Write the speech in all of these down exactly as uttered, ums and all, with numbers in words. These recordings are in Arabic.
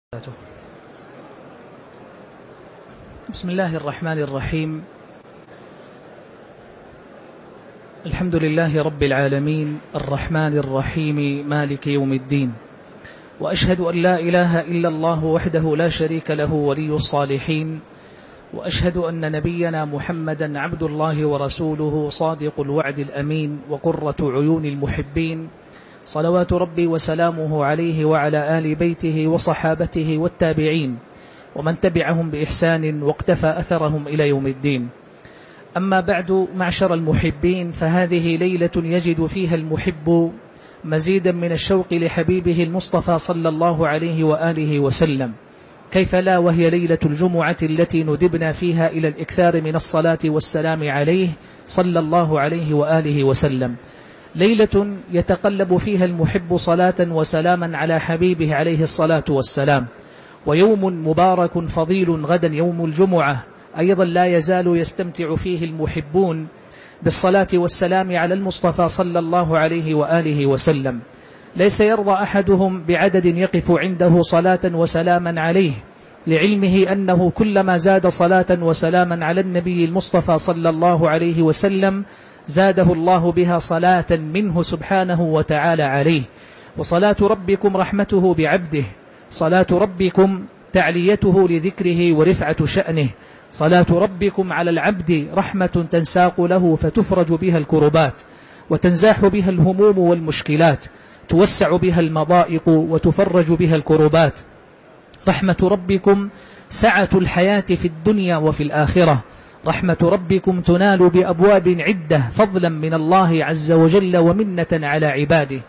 بسم الله الرحمن الرحيم. الحمد لله رب العالمين الرحمن الرحيم مالك يوم الدين، وأشهد أن لا إله إلا الله وحده لا شريك له ولي الصالحين، وأشهد أن نبينا محمدا عبد الله ورسوله صادق الوعد الأمين وقرة عيون المحبين، صلوات ربي وسلامه عليه وعلى آل بيته وصحابته والتابعين ومن تبعهم بإحسان واقتفى أثرهم إلى يوم الدين. أما بعد، معشر المحبين، فهذه ليلة يجد فيها المحب مزيدا من الشوق لحبيبه المصطفى صلى الله عليه وآله وسلم، كيف لا وهي ليلة الجمعة التي ندبنا فيها إلى الإكثار من الصلاة والسلام عليه صلى الله عليه وآله وسلم، ليلة يتقلب فيها المحب صلاة وسلاما على حبيبه عليه الصلاة والسلام، ويوم مبارك فضيل غدا يوم الجمعة أيضا لا يزال يستمتع فيه المحبون بالصلاة والسلام على المصطفى صلى الله عليه وآله وسلم. ليس يرضى أحدهم بعدد يقف عنده صلاة وسلاما عليه، لعلمه أنه كلما زاد صلاة وسلاما على النبي المصطفى صلى الله عليه وسلم زاده الله بها صلاة منه سبحانه وتعالى عليه. وصلاة ربكم رحمته بعبده، صلاة ربكم تعليته لذكره ورفعة شأنه، صلاة ربكم على العبد رحمة تنساق له فتفرج بها الكربات وتنزاح بها الهموم والمشكلات، توسع بها المضائق وتفرج بها الكربات. رحمة ربكم سعة الحياة في الدنيا وفي الآخرة، رحمة ربكم تنال بأبواب عدة فضلا من الله عز وجل ومنة على عباده.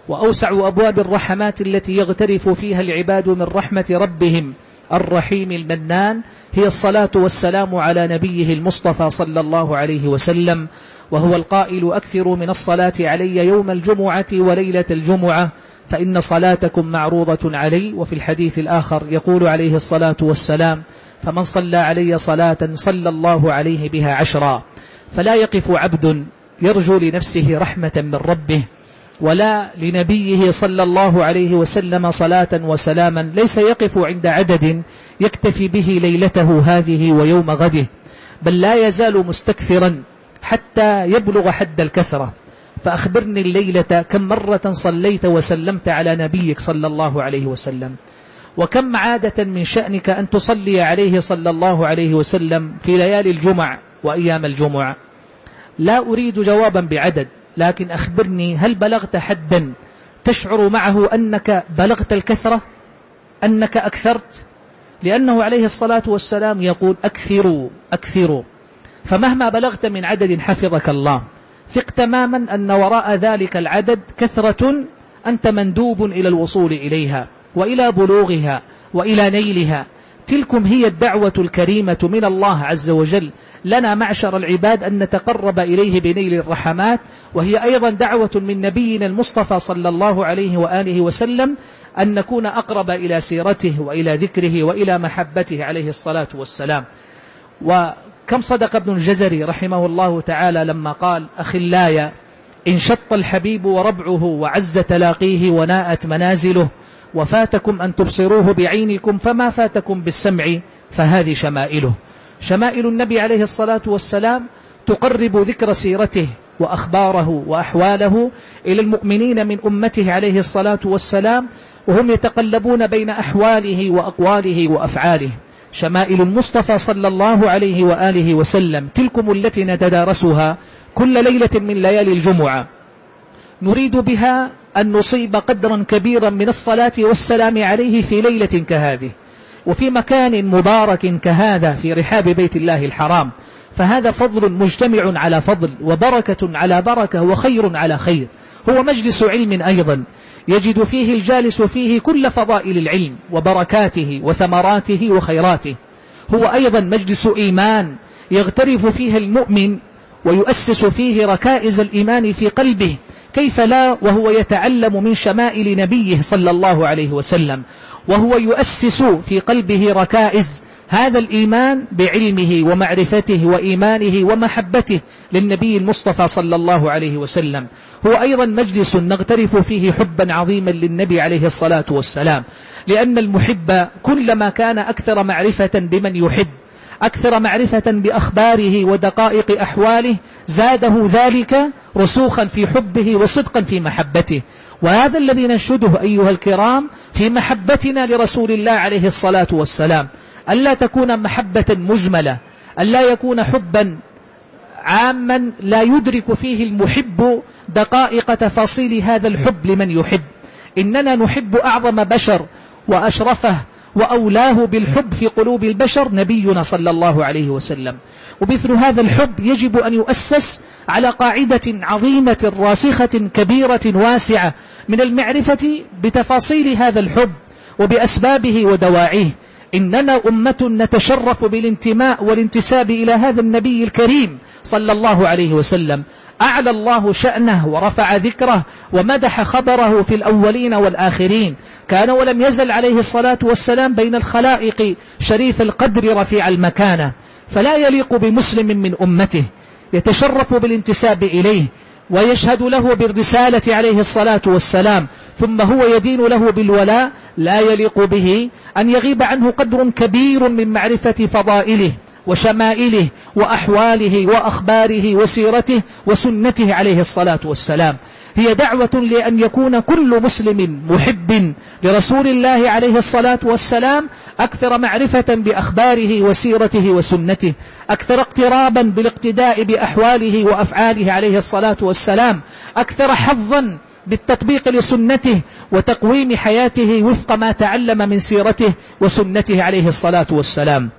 وأوسع أبواب الرحمات التي يغترف فيها العباد من رحمة ربهم الرحيم المنان هي الصلاة والسلام على نبيه المصطفى صلى الله عليه وسلم، وهو القائل: أكثروا من الصلاة علي يوم الجمعة وليلة الجمعة فإن صلاتكم معروضة علي. وفي الحديث الآخر يقول عليه الصلاة والسلام: فمن صلى علي صلاة صلى الله عليه بها عشرا. فلا يقف عبد يرجو لنفسه رحمة من ربه ولا لنبيه صلى الله عليه وسلم صلاة وسلاما، ليس يقف عند عدد يكتفي به ليلته هذه ويوم غده، بل لا يزال مستكثرا حتى يبلغ حد الكثرة. فأخبرني الليلة كم مرة صليت وسلمت على نبيك صلى الله عليه وسلم، وكم عادة من شأنك أن تصلي عليه صلى الله عليه وسلم في ليالي الجمع وأيام الجمعة. لا أريد جوابا بعدد، لكن أخبرني هل بلغت حدا تشعر معه أنك بلغت الكثرة، أنك أكثرت؟ لأنه عليه الصلاة والسلام يقول: أكثروا أكثروا. فمهما بلغت من عدد حفظك الله، ثق تماما أن وراء ذلك العدد كثرة أنت مندوب إلى الوصول إليها وإلى بلوغها وإلى نيلها. تلكم هي الدعوة الكريمة من الله عز وجل لنا معشر العباد أن نتقرب إليه بنيل الرحمات، وهي أيضا دعوة من نبينا المصطفى صلى الله عليه وآله وسلم أن نكون أقرب إلى سيرته وإلى ذكره وإلى محبته عليه الصلاة والسلام. وكم صدق ابن الجزري رحمه الله تعالى لما قال: أخلايا إن شط الحبيب وربعه وعز تلاقيه وناءت منازله، وفاتكم أن تبصروه بعينكم فما فاتكم بالسمع فهذه شمائله. شمائل النبي عليه الصلاة والسلام تقرب ذكر سيرته وأخباره وأحواله إلى المؤمنين من أمته عليه الصلاة والسلام، وهم يتقلبون بين أحواله وأقواله وأفعاله. شمائل المصطفى صلى الله عليه وآله وسلم تلكم التي نتدارسها كل ليلة من ليالي الجمعة، نريد بها أن نصيب قدرا كبيرا من الصلاة والسلام عليه في ليلة كهذه وفي مكان مبارك كهذا في رحاب بيت الله الحرام. فهذا فضل مجتمع على فضل، وبركة على بركة، وخير على خير. هو مجلس علم أيضا يجد فيه الجالس فيه كل فضائل العلم وبركاته وثمراته وخيراته. هو أيضا مجلس إيمان يغترف فيه المؤمن ويؤسس فيه ركائز الإيمان في قلبه، كيف لا وهو يتعلم من شمائل نبيه صلى الله عليه وسلم، وهو يؤسس في قلبه ركائز هذا الإيمان بعلمه ومعرفته وإيمانه ومحبته للنبي المصطفى صلى الله عليه وسلم. هو أيضا مجلس نغترف فيه حبا عظيما للنبي عليه الصلاة والسلام، لأن المحب كلما كان أكثر معرفة بمن يحب، أكثر معرفة بأخباره ودقائق أحواله، زاده ذلك رسوخا في حبه وصدقا في محبته. وهذا الذي ننشده أيها الكرام في محبتنا لرسول الله عليه الصلاة والسلام، ألا تكون محبة مجملة، ألا يكون حبا عاما لا يدرك فيه المحب دقائق تفاصيل هذا الحب لمن يحب. إننا نحب أعظم بشر وأشرفه وأولاه بالحب في قلوب البشر نبينا صلى الله عليه وسلم. ومثل هذا الحب يجب أن يؤسس على قاعدة عظيمة راسخة كبيرة واسعة من المعرفة بتفاصيل هذا الحب وبأسبابه ودواعيه. إننا أمة نتشرف بالانتماء والانتساب إلى هذا النبي الكريم صلى الله عليه وسلم، أعلى الله شأنه ورفع ذكره ومدح خبره في الأولين والآخرين. كان ولم يزل عليه الصلاة والسلام بين الخلائق شريف القدر رفيع المكانة، فلا يليق بمسلم من أمته يتشرف بالانتساب إليه ويشهد له بالرسالة عليه الصلاة والسلام ثم هو يدين له بالولاء، لا يليق به أن يغيب عنه قدر كبير من معرفة فضائله وشمائله وأحواله وأخباره وسيرته وسنته عليه الصلاة والسلام. هي دعوة لأن يكون كل مسلم محب لرسول الله عليه الصلاة والسلام أكثر معرفة بأخباره وسيرته وسنته، أكثر اقترابا بالاقتداء بأحواله وأفعاله عليه الصلاة والسلام، أكثر حظا بالتطبيق لسنته وتقويم حياته وفق ما تعلم من سيرته وسنته عليه الصلاة والسلام.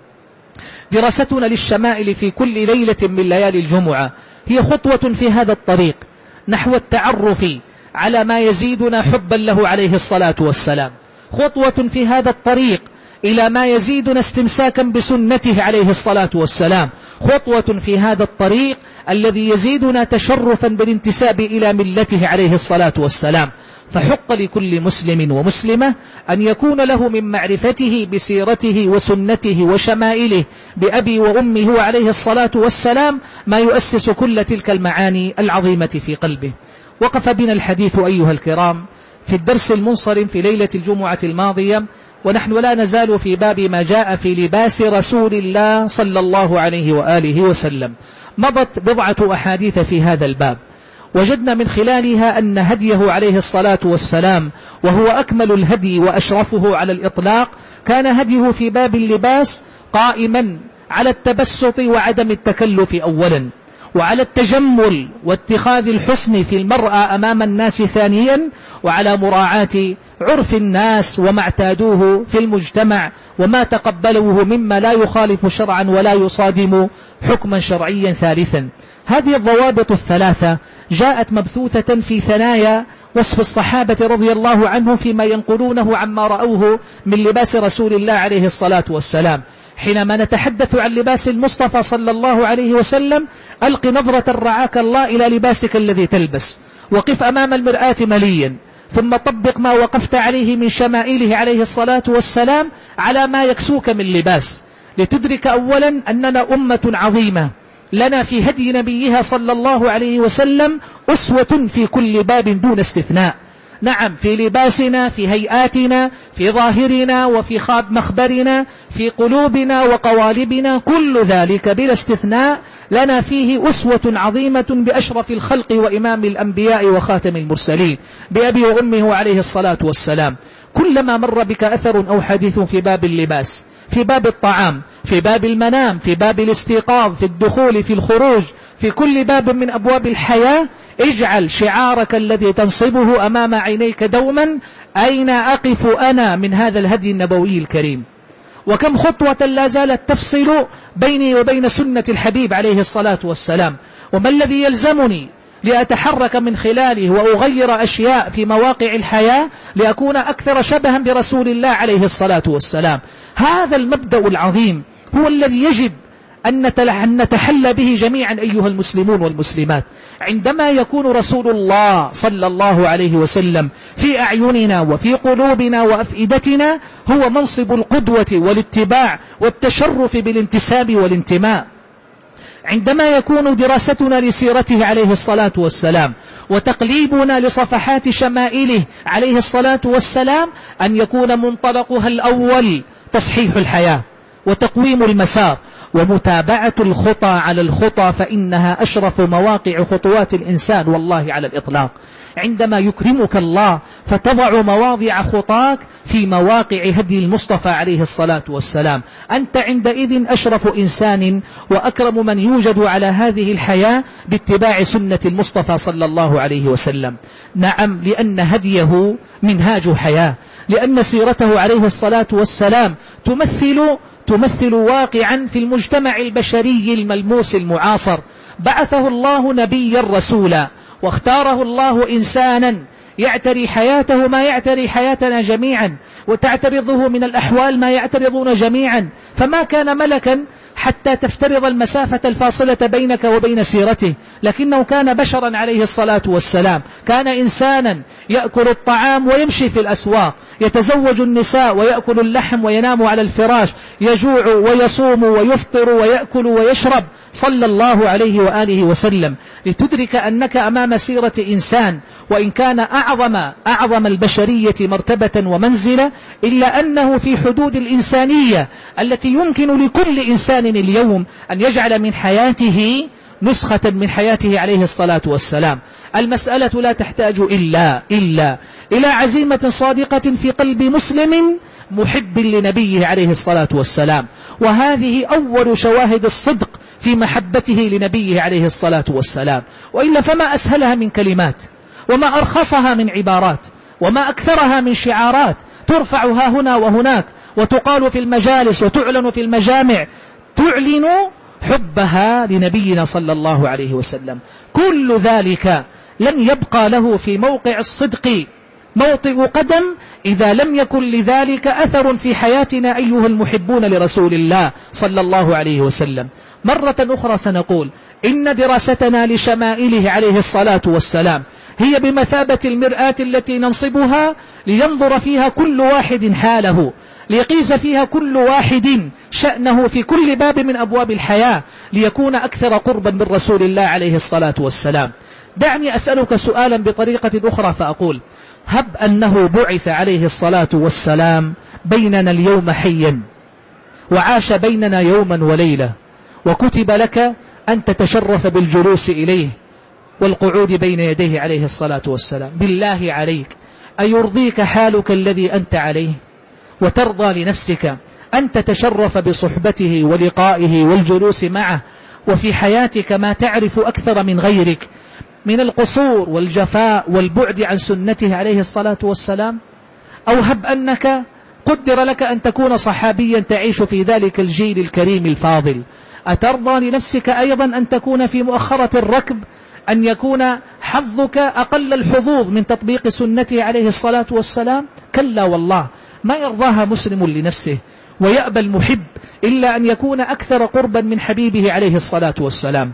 دراستنا للشمائل في كل ليلة من ليالي الجمعة هي خطوة في هذا الطريق نحو التعرف على ما يزيدنا حبا له عليه الصلاة والسلام، خطوة في هذا الطريق إلى ما يزيدنا استمساكا بسنته عليه الصلاة والسلام، خطوة في هذا الطريق الذي يزيدنا تشرفا بالانتساب إلى ملته عليه الصلاة والسلام. فحق لكل مسلم ومسلمة أن يكون له من معرفته بسيرته وسنته وشمائله بأبي وأمه عليه الصلاة والسلام ما يؤسس كل تلك المعاني العظيمة في قلبه. وقف بنا الحديث أيها الكرام في الدرس المنصرم في ليلة الجمعة الماضية، ونحن لا نزال في باب ما جاء في لباس رسول الله صلى الله عليه وآله وسلم. مضت بضعة أحاديث في هذا الباب، وجدنا من خلالها أن هديه عليه الصلاة والسلام وهو أكمل الهدي وأشرفه على الإطلاق كان هديه في باب اللباس قائما على التبسط وعدم التكلف أولا، وعلى التجمل واتخاذ الحسن في المرأة أمام الناس ثانيا، وعلى مراعاة عرف الناس وما اعتادوه في المجتمع وما تقبلوه مما لا يخالف شرعا ولا يصادم حكما شرعيا ثالثا. هذه الضوابط الثلاثة جاءت مبثوثة في ثنايا وصف الصحابة رضي الله عنهم فيما ينقلونه عما رأوه من لباس رسول الله عليه الصلاة والسلام. حينما نتحدث عن لباس المصطفى صلى الله عليه وسلم ألق نظرة رعاك الله إلى لباسك الذي تلبس، وقف أمام المرآة مليا، ثم طبق ما وقفت عليه من شمائله عليه الصلاة والسلام على ما يكسوك من لباس، لتدرك أولا أننا أمة عظيمة لنا في هدي نبيها صلى الله عليه وسلم أسوة في كل باب دون استثناء. نعم، في لباسنا، في هيئاتنا، في ظاهرنا، وفي خاب مخبرنا، في قلوبنا وقوالبنا، كل ذلك بلا استثناء لنا فيه أسوة عظيمة بأشرف الخلق وإمام الأنبياء وخاتم المرسلين بأبي وأمه عليه الصلاة والسلام. كلما مر بك أثر أو حديث في باب اللباس، في باب الطعام، في باب المنام، في باب الاستيقاظ، في الدخول، في الخروج، في كل باب من أبواب الحياة، اجعل شعارك الذي تنصبه أمام عينيك دوما: أين أقف أنا من هذا الهدي النبوي الكريم؟ وكم خطوة لا زالت تفصل بيني وبين سنة الحبيب عليه الصلاة والسلام، وما الذي يلزمني لأتحرك من خلاله وأغير أشياء في مواقع الحياة لأكون أكثر شبها برسول الله عليه الصلاة والسلام. هذا المبدأ العظيم هو الذي يجب أن نتحلى به جميعا أيها المسلمون والمسلمات. عندما يكون رسول الله صلى الله عليه وسلم في أعيننا وفي قلوبنا وأفئدتنا هو منصب القدوة والاتباع والتشرف بالانتساب والانتماء. عندما يكون دراستنا لسيرته عليه الصلاة والسلام وتقليبنا لصفحات شمائله عليه الصلاة والسلام أن يكون منطلقها الأول تصحيح الحياة وتقويم المسار ومتابعة الخطى على الخطى، فإنها أشرف مواقع خطوات الإنسان والله على الإطلاق. عندما يكرمك الله فتضع مواضع خطاك في مواقع هدي المصطفى عليه الصلاة والسلام، أنت عندئذ أشرف إنسان وأكرم من يوجد على هذه الحياة باتباع سنة المصطفى صلى الله عليه وسلم. نعم، لأن هديه منهاج حياة، لأن سيرته عليه الصلاة والسلام تمثل تمثل واقعا في المجتمع البشري الملموس المعاصر. بعثه الله نبيا رسولا واختاره الله إنسانا يعتري حياته ما يعتري حياتنا جميعا، وتعترضه من الأحوال ما يعترضون جميعا، فما كان ملكا حتى تفترض المسافة الفاصلة بينك وبين سيرته، لكنه كان بشرا عليه الصلاة والسلام، كان إنسانا يأكل الطعام ويمشي في الأسواق، يتزوج النساء ويأكل اللحم وينام على الفراش، يجوع ويصوم ويفطر ويأكل ويشرب صلى الله عليه وآله وسلم، لتدرك أنك أمام سيرة إنسان وإن كان أعظم أعظم البشرية مرتبة ومنزلة، إلا أنه في حدود الإنسانية التي يمكن لكل إنسان اليوم أن يجعل من حياته نسخة من حياته عليه الصلاة والسلام. المسألة لا تحتاج إلا إلا إلى عزيمة صادقة في قلب مسلم محب لنبيه عليه الصلاة والسلام، وهذه أول شواهد الصدق في محبته لنبيه عليه الصلاة والسلام. وإلا فما أسهلها من كلمات، وما أرخصها من عبارات، وما أكثرها من شعارات ترفع ها هنا وهناك وتقال في المجالس وتعلن في المجامع، تعلن حبها لنبينا صلى الله عليه وسلم. كل ذلك لن يبقى له في موقع الصدق موطئ قدم إذا لم يكن لذلك أثر في حياتنا أيها المحبون لرسول الله صلى الله عليه وسلم. مرة أخرى سنقول إن دراستنا لشمائله عليه الصلاة والسلام هي بمثابة المرآة التي ننصبها لينظر فيها كل واحد حاله، ليقيس فيها كل واحد شأنه في كل باب من أبواب الحياة، ليكون أكثر قربا من رسول الله عليه الصلاة والسلام. دعني أسألك سؤالا بطريقة أخرى فأقول: هب أنه بعث عليه الصلاة والسلام بيننا اليوم حيا وعاش بيننا يوما وليلة، وكتب لك أن تتشرف بالجلوس إليه والقعود بين يديه عليه الصلاة والسلام، بالله عليك أيرضيك حالك الذي أنت عليه وترضى لنفسك أن تتشرف بصحبته ولقائه والجلوس معه، وفي حياتك ما تعرف أكثر من غيرك من القصور والجفاء والبعد عن سنته عليه الصلاة والسلام؟ أو هب أنك قدر لك أن تكون صحابيا تعيش في ذلك الجيل الكريم الفاضل، أترضى لنفسك أيضا أن تكون في مؤخرة الركب، أن يكون حظك أقل الحظوظ من تطبيق سنته عليه الصلاة والسلام؟ كلا والله، ما يرضاها مسلم لنفسه، ويأبى المحب إلا أن يكون أكثر قربا من حبيبه عليه الصلاة والسلام.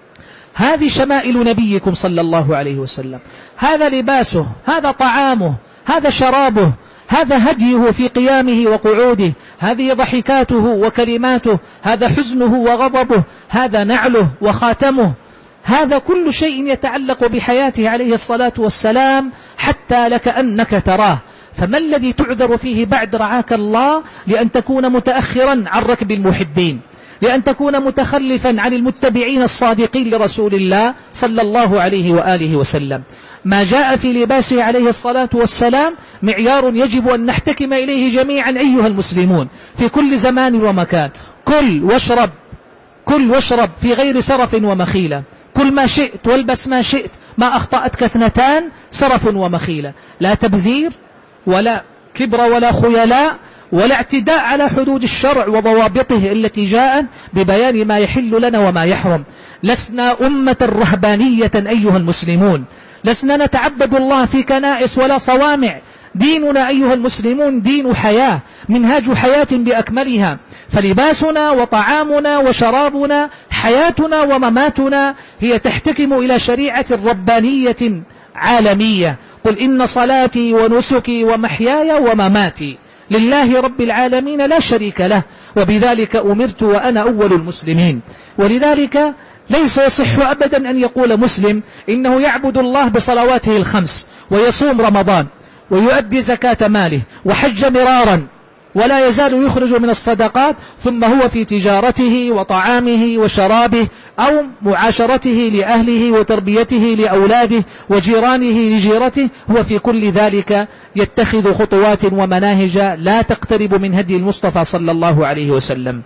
هذه شمائل نبيكم صلى الله عليه وسلم، هذا لباسه، هذا طعامه، هذا شرابه، هذا هديه في قيامه وقعوده، هذه ضحكاته وكلماته، هذا حزنه وغضبه، هذا نعله وخاتمه، هذا كل شيء يتعلق بحياته عليه الصلاة والسلام حتى لك أنك تراه. فما الذي تعذر فيه بعد رعاك الله لأن تكون متأخرا عن ركب المحبين، لأن تكون متخلفا عن المتبعين الصادقين لرسول الله صلى الله عليه وآله وسلم؟ ما جاء في لباسه عليه الصلاة والسلام معيار يجب أن نحتكم إليه جميعا أيها المسلمون في كل زمان ومكان. كل واشرب كل واشرب في غير سرف ومخيلة، كل ما شئت والبس ما شئت، ما أخطأتك اثنتان سرف ومخيلة، لا تبذير ولا كبر ولا خيلاء ولا اعتداء على حدود الشرع وضوابطه التي جاءت ببيان ما يحل لنا وما يحرم. لسنا أمة رهبانية أيها المسلمون، لسنا نتعبد الله في كنائس ولا صوامع، ديننا أيها المسلمون دين حياة، منهاج حياة بأكملها، فلباسنا وطعامنا وشرابنا حياتنا ومماتنا هي تحتكم إلى شريعة ربانية عالمية. قل إن صلاتي ونسكي ومحياي ومماتي لله رب العالمين لا شريك له، وبذلك أمرت وأنا أول المسلمين. ولذلك ليس يصح أبدا أن يقول مسلم إنه يعبد الله بصلواته الخمس ويصوم رمضان ويؤدي زكاة ماله وحج مرارا ولا يزال يخرج من الصدقات، ثم هو في تجارته وطعامه وشرابه أو معاشرته لأهله وتربيته لأولاده وجيرانه لجيرته، هو في كل ذلك يتخذ خطوات ومناهج لا تقترب من هدي المصطفى صلى الله عليه وسلم.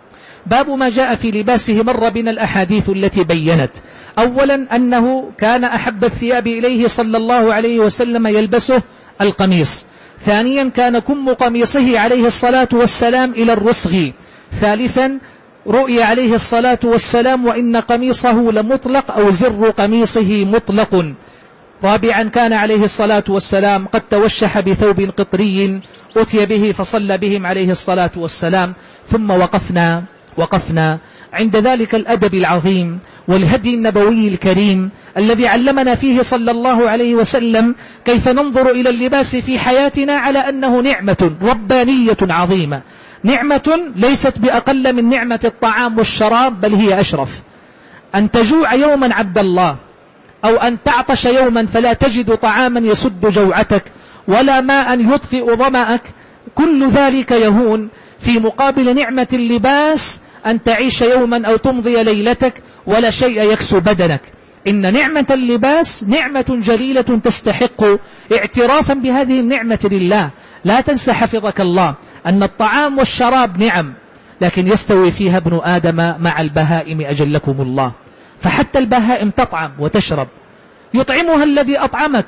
باب ما جاء في لباسه. مر بنا الأحاديث التي بيّنت أولا أنه كان أحب الثياب إليه صلى الله عليه وسلم يلبسه القميص. ثانيا كان كم قميصه عليه الصلاة والسلام إلى الرسغ. ثالثا رؤي عليه الصلاة والسلام وإن قميصه لمطلق أو زر قميصه مطلق. رابعا كان عليه الصلاة والسلام قد توشح بثوب قطري أتي به فصلى بهم عليه الصلاة والسلام. ثم وقفنا وقفنا عند ذلك الأدب العظيم والهدي النبوي الكريم الذي علمنا فيه صلى الله عليه وسلم كيف ننظر إلى اللباس في حياتنا على أنه نعمة ربانية عظيمة، نعمة ليست بأقل من نعمة الطعام والشراب، بل هي أشرف. أن تجوع يوما عبد الله، أو أن تعطش يوما فلا تجد طعاما يسد جوعتك ولا ماء يطفئ ظمأك، كل ذلك يهون في مقابل نعمة اللباس، أن تعيش يوما أو تمضي ليلتك ولا شيء يكسو بدنك. إن نعمة اللباس نعمة جليلة تستحق اعترافا بهذه النعمة لله. لا تنسى حفظك الله أن الطعام والشراب نعم، لكن يستوي فيها ابن آدم مع البهائم أجلكم الله. فحتى البهائم تطعم وتشرب، يطعمها الذي أطعمك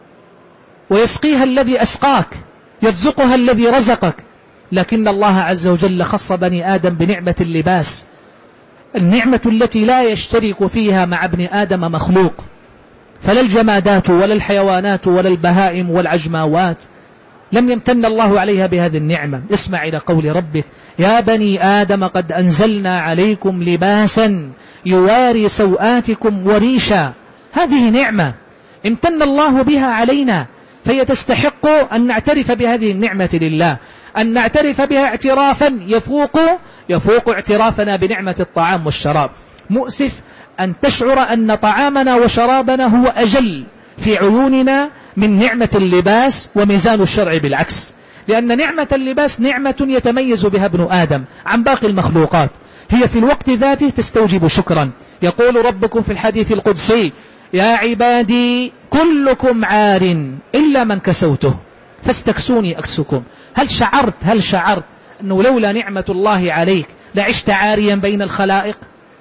ويسقيها الذي أسقاك، يرزقها الذي رزقك، لكن الله عز وجل خص بني آدم بنعمة اللباس، النعمة التي لا يشترك فيها مع ابن آدم مخلوق. فلا الجمادات ولا الحيوانات ولا البهائم والعجماوات لم يمتن الله عليها بهذه النعمة. اسمع إلى قول ربك: يا بني آدم قد أنزلنا عليكم لباسا يواري سوآتكم وريشا. هذه نعمة امتن الله بها علينا، فهي تستحق أن نعترف بهذه النعمة لله، أن نعترف بها اعترافا يفوق يفوق اعترافنا بنعمة الطعام والشراب. مؤسف أن تشعر أن طعامنا وشرابنا هو أجل في عيوننا من نعمة اللباس، وميزان الشرع بالعكس، لأن نعمة اللباس نعمة يتميز بها ابن آدم عن باقي المخلوقات، هي في الوقت ذاته تستوجب شكرا. يقول ربكم في الحديث القدسي: يا عبادي كلكم عار إلا من كسوته فاستكسوني أكسكم. هل شعرت هل شعرت أنه لولا نعمة الله عليك لعشت عاريا بين الخلائق؟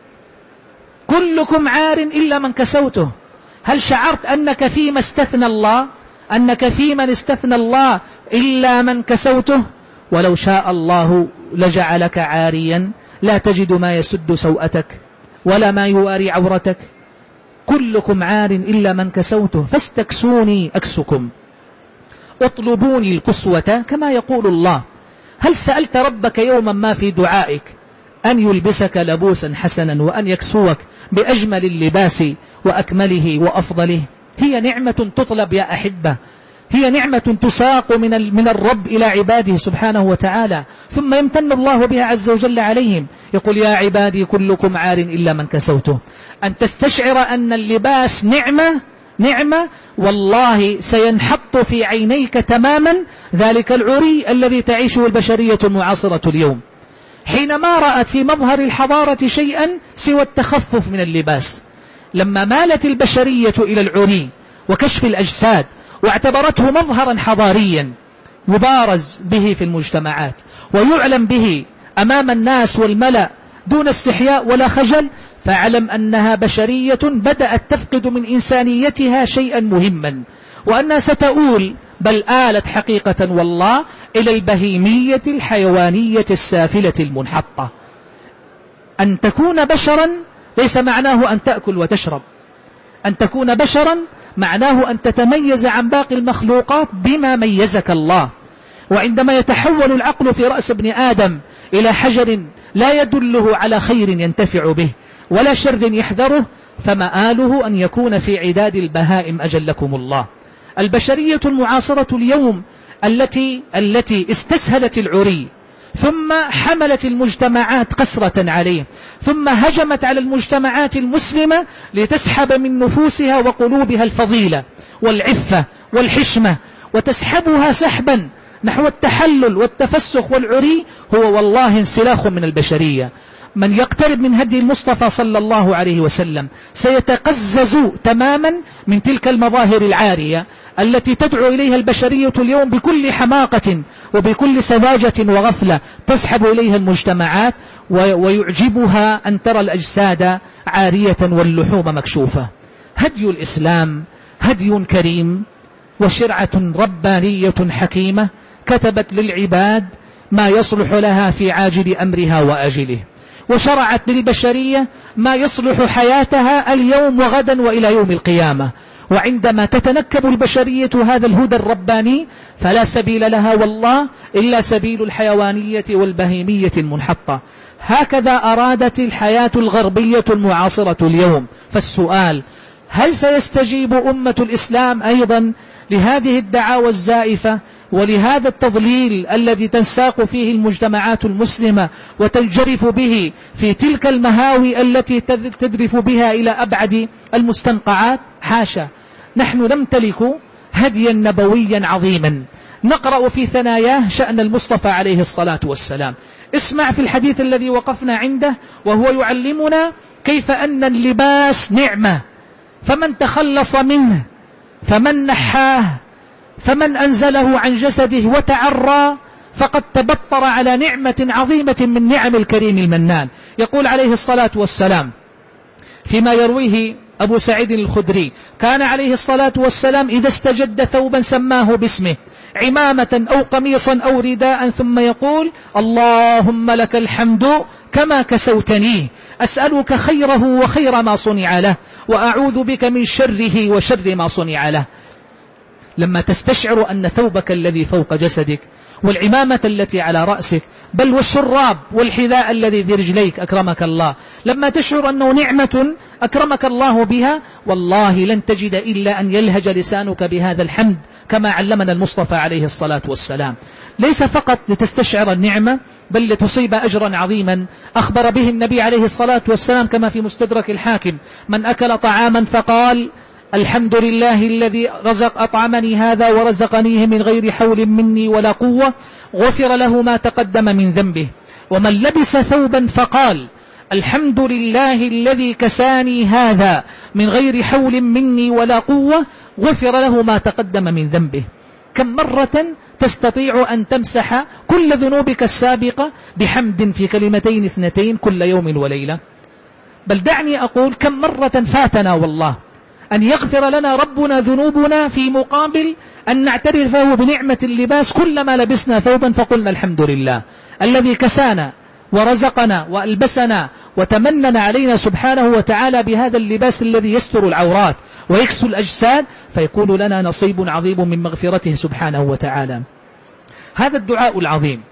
كلكم عار إلا من كسوته. هل شعرت أنك فيما استثنى الله أنك في من استثنى الله إلا من كسوته؟ ولو شاء الله لجعلك عاريا لا تجد ما يسد سوءتك ولا ما يواري عورتك. كلكم عار إلا من كسوته فاستكسوني أكسكم. اطلبوني الكسوة كما يقول الله. هل سألت ربك يوما ما في دعائك أن يلبسك لبوسا حسنا وأن يكسوك بأجمل اللباس وأكمله وأفضله؟ هي نعمة تطلب يا أحبة، هي نعمة تساق من من الرب إلى عباده سبحانه وتعالى، ثم يمتن الله بها عز وجل عليهم. يقول: يا عبادي كلكم عار إلا من كسوته. أن تستشعر أن اللباس نعمة نعمة والله سينحط في عينيك تماما ذلك العري الذي تعيشه البشرية المعاصرة اليوم، حينما رأت في مظهر الحضارة شيئا سوى التخفف من اللباس. لما مالت البشرية إلى العري وكشف الأجساد واعتبرته مظهرا حضاريا يبارز به في المجتمعات ويعلم به أمام الناس والملأ دون استحياء ولا خجل، فاعلم أنها بشرية بدأت تفقد من إنسانيتها شيئا مهما، وأنها ستؤول بل آلت حقيقة والله إلى البهيمية الحيوانية السافلة المنحطة. أن تكون بشرا ليس معناه أن تأكل وتشرب، أن تكون بشرا معناه أن تتميز عن باقي المخلوقات بما ميزك الله. وعندما يتحول العقل في رأس ابن آدم إلى حجر لا يدله على خير ينتفع به ولا شر يحذره، فمآله أن يكون في عداد البهائم أجلكم الله. البشرية المعاصرة اليوم التي التي استسهلت العري، ثم حملت المجتمعات قسرة عليه، ثم هجمت على المجتمعات المسلمة لتسحب من نفوسها وقلوبها الفضيلة والعفة والحشمة، وتسحبها سحبا نحو التحلل والتفسخ والعري، هو والله انسلاخ من البشرية. من يقترب من هدي المصطفى صلى الله عليه وسلم سيتقزز تماما من تلك المظاهر العارية التي تدعو إليها البشرية اليوم بكل حماقة وبكل سذاجة وغفلة، تسحب إليها المجتمعات ويعجبها أن ترى الأجساد عارية واللحوم مكشوفة. هدي الإسلام هدي كريم وشرعة ربانية حكيمة كتبت للعباد ما يصلح لها في عاجل أمرها وآجله، وشرعت للبشرية ما يصلح حياتها اليوم وغدا وإلى يوم القيامة. وعندما تتنكب البشرية هذا الهدى الرباني فلا سبيل لها والله إلا سبيل الحيوانية والبهيمية المنحطة. هكذا أرادت الحياة الغربية المعاصرة اليوم. فالسؤال: هل سيستجيب أمة الإسلام أيضا لهذه الدعاوى الزائفة ولهذا التضليل الذي تنساق فيه المجتمعات المسلمة وتنجرف به في تلك المهاوي التي تدرف بها إلى أبعد المستنقعات؟ حاشا، نحن نمتلك هديا نبويا عظيما نقرأ في ثناياه شأن المصطفى عليه الصلاة والسلام. اسمع في الحديث الذي وقفنا عنده وهو يعلمنا كيف أن اللباس نعمة، فمن تخلص منه، فمن نحاه، فمن أنزله عن جسده وتعرى فقد تبطر على نعمة عظيمة من نعم الكريم المنان. يقول عليه الصلاة والسلام فيما يرويه أبو سعيد الخدري: كان عليه الصلاة والسلام إذا استجد ثوبا سماه باسمه، عمامة أو قميصا أو رداء، ثم يقول: اللهم لك الحمد كما كسوتنيه، أسألك خيره وخير ما صنع له، وأعوذ بك من شره وشر ما صنع له. لما تستشعر أن ثوبك الذي فوق جسدك والعمامة التي على رأسك بل والشراب والحذاء الذي في رجليك أكرمك الله، لما تشعر أنه نعمة أكرمك الله بها، والله لن تجد إلا أن يلهج لسانك بهذا الحمد كما علمنا المصطفى عليه الصلاة والسلام. ليس فقط لتستشعر النعمة بل لتصيب أجرا عظيما أخبر به النبي عليه الصلاة والسلام كما في مستدرك الحاكم: من أكل طعاما فقال الحمد لله الذي رزق أطعمني هذا ورزقنيه من غير حول مني ولا قوة، غفر له ما تقدم من ذنبه. ومن لبس ثوبا فقال الحمد لله الذي كساني هذا من غير حول مني ولا قوة، غفر له ما تقدم من ذنبه. كم مرة تستطيع أن تمسح كل ذنوبك السابقة بحمد في كلمتين اثنتين كل يوم وليلة؟ بل دعني أقول كم مرة فاتنا والله أن يغفر لنا ربنا ذنوبنا في مقابل أن نعترفه بنعمة اللباس كلما لبسنا ثوبا فقلنا الحمد لله الذي كسانا ورزقنا وألبسنا وتمنن علينا سبحانه وتعالى بهذا اللباس الذي يستر العورات ويكسو الأجساد، فيكون لنا نصيب عظيم من مغفرته سبحانه وتعالى. هذا الدعاء العظيم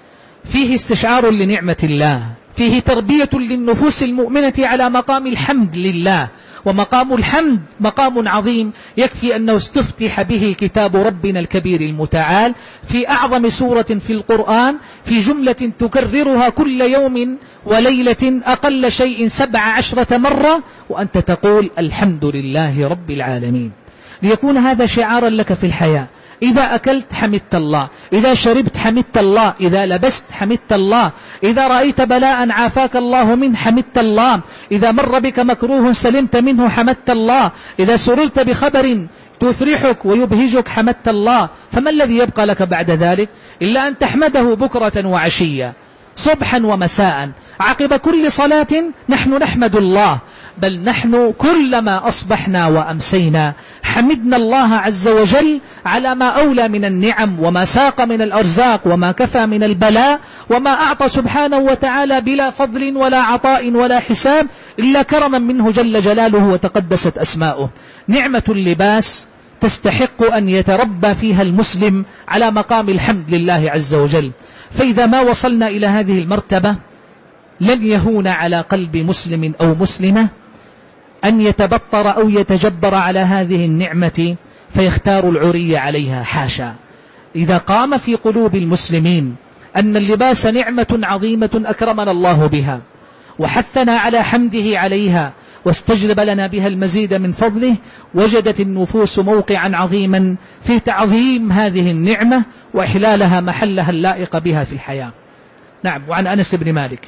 فيه استشعار لنعمة الله، فيه تربية للنفوس المؤمنة على مقام الحمد لله، ومقام الحمد مقام عظيم يكفي أنه استفتح به كتاب ربنا الكبير المتعال في أعظم سورة في القرآن، في جملة تكررها كل يوم وليلة أقل شيء سبع عشرة مرة، وأنت تقول الحمد لله رب العالمين، ليكون هذا شعارا لك في الحياة. إذا أكلت حمدت الله، إذا شربت حمدت الله، إذا لبست حمدت الله، إذا رأيت بلاء عافاك الله منه حمدت الله، إذا مر بك مكروه سلمت منه حمدت الله، إذا سررت بخبر تفرحك ويبهجك حمدت الله. فما الذي يبقى لك بعد ذلك إلا أن تحمده بكرة وعشية، صبحا ومساء، عقب كل صلاة نحن نحمد الله، بل نحن كلما أصبحنا وأمسينا حمدنا الله عز وجل على ما أولى من النعم وما ساق من الأرزاق وما كفى من البلاء وما أعطى سبحانه وتعالى بلا فضل ولا عطاء ولا حساب إلا كرما منه جل جلاله وتقدست أسماؤه. نعمة اللباس تستحق أن يتربى فيها المسلم على مقام الحمد لله عز وجل. فإذا ما وصلنا إلى هذه المرتبة لن يهون على قلب مسلم أو مسلمة أن يتبطر أو يتجبر على هذه النعمة فيختار العري عليها، حاشا. إذا قام في قلوب المسلمين أن اللباس نعمة عظيمة أكرمنا الله بها وحثنا على حمده عليها واستجلب لنا بها المزيد من فضله، وجدت النفوس موقعا عظيما في تعظيم هذه النعمة وإحلالها محلها اللائق بها في الحياة. نعم. وعن أنس بن مالك.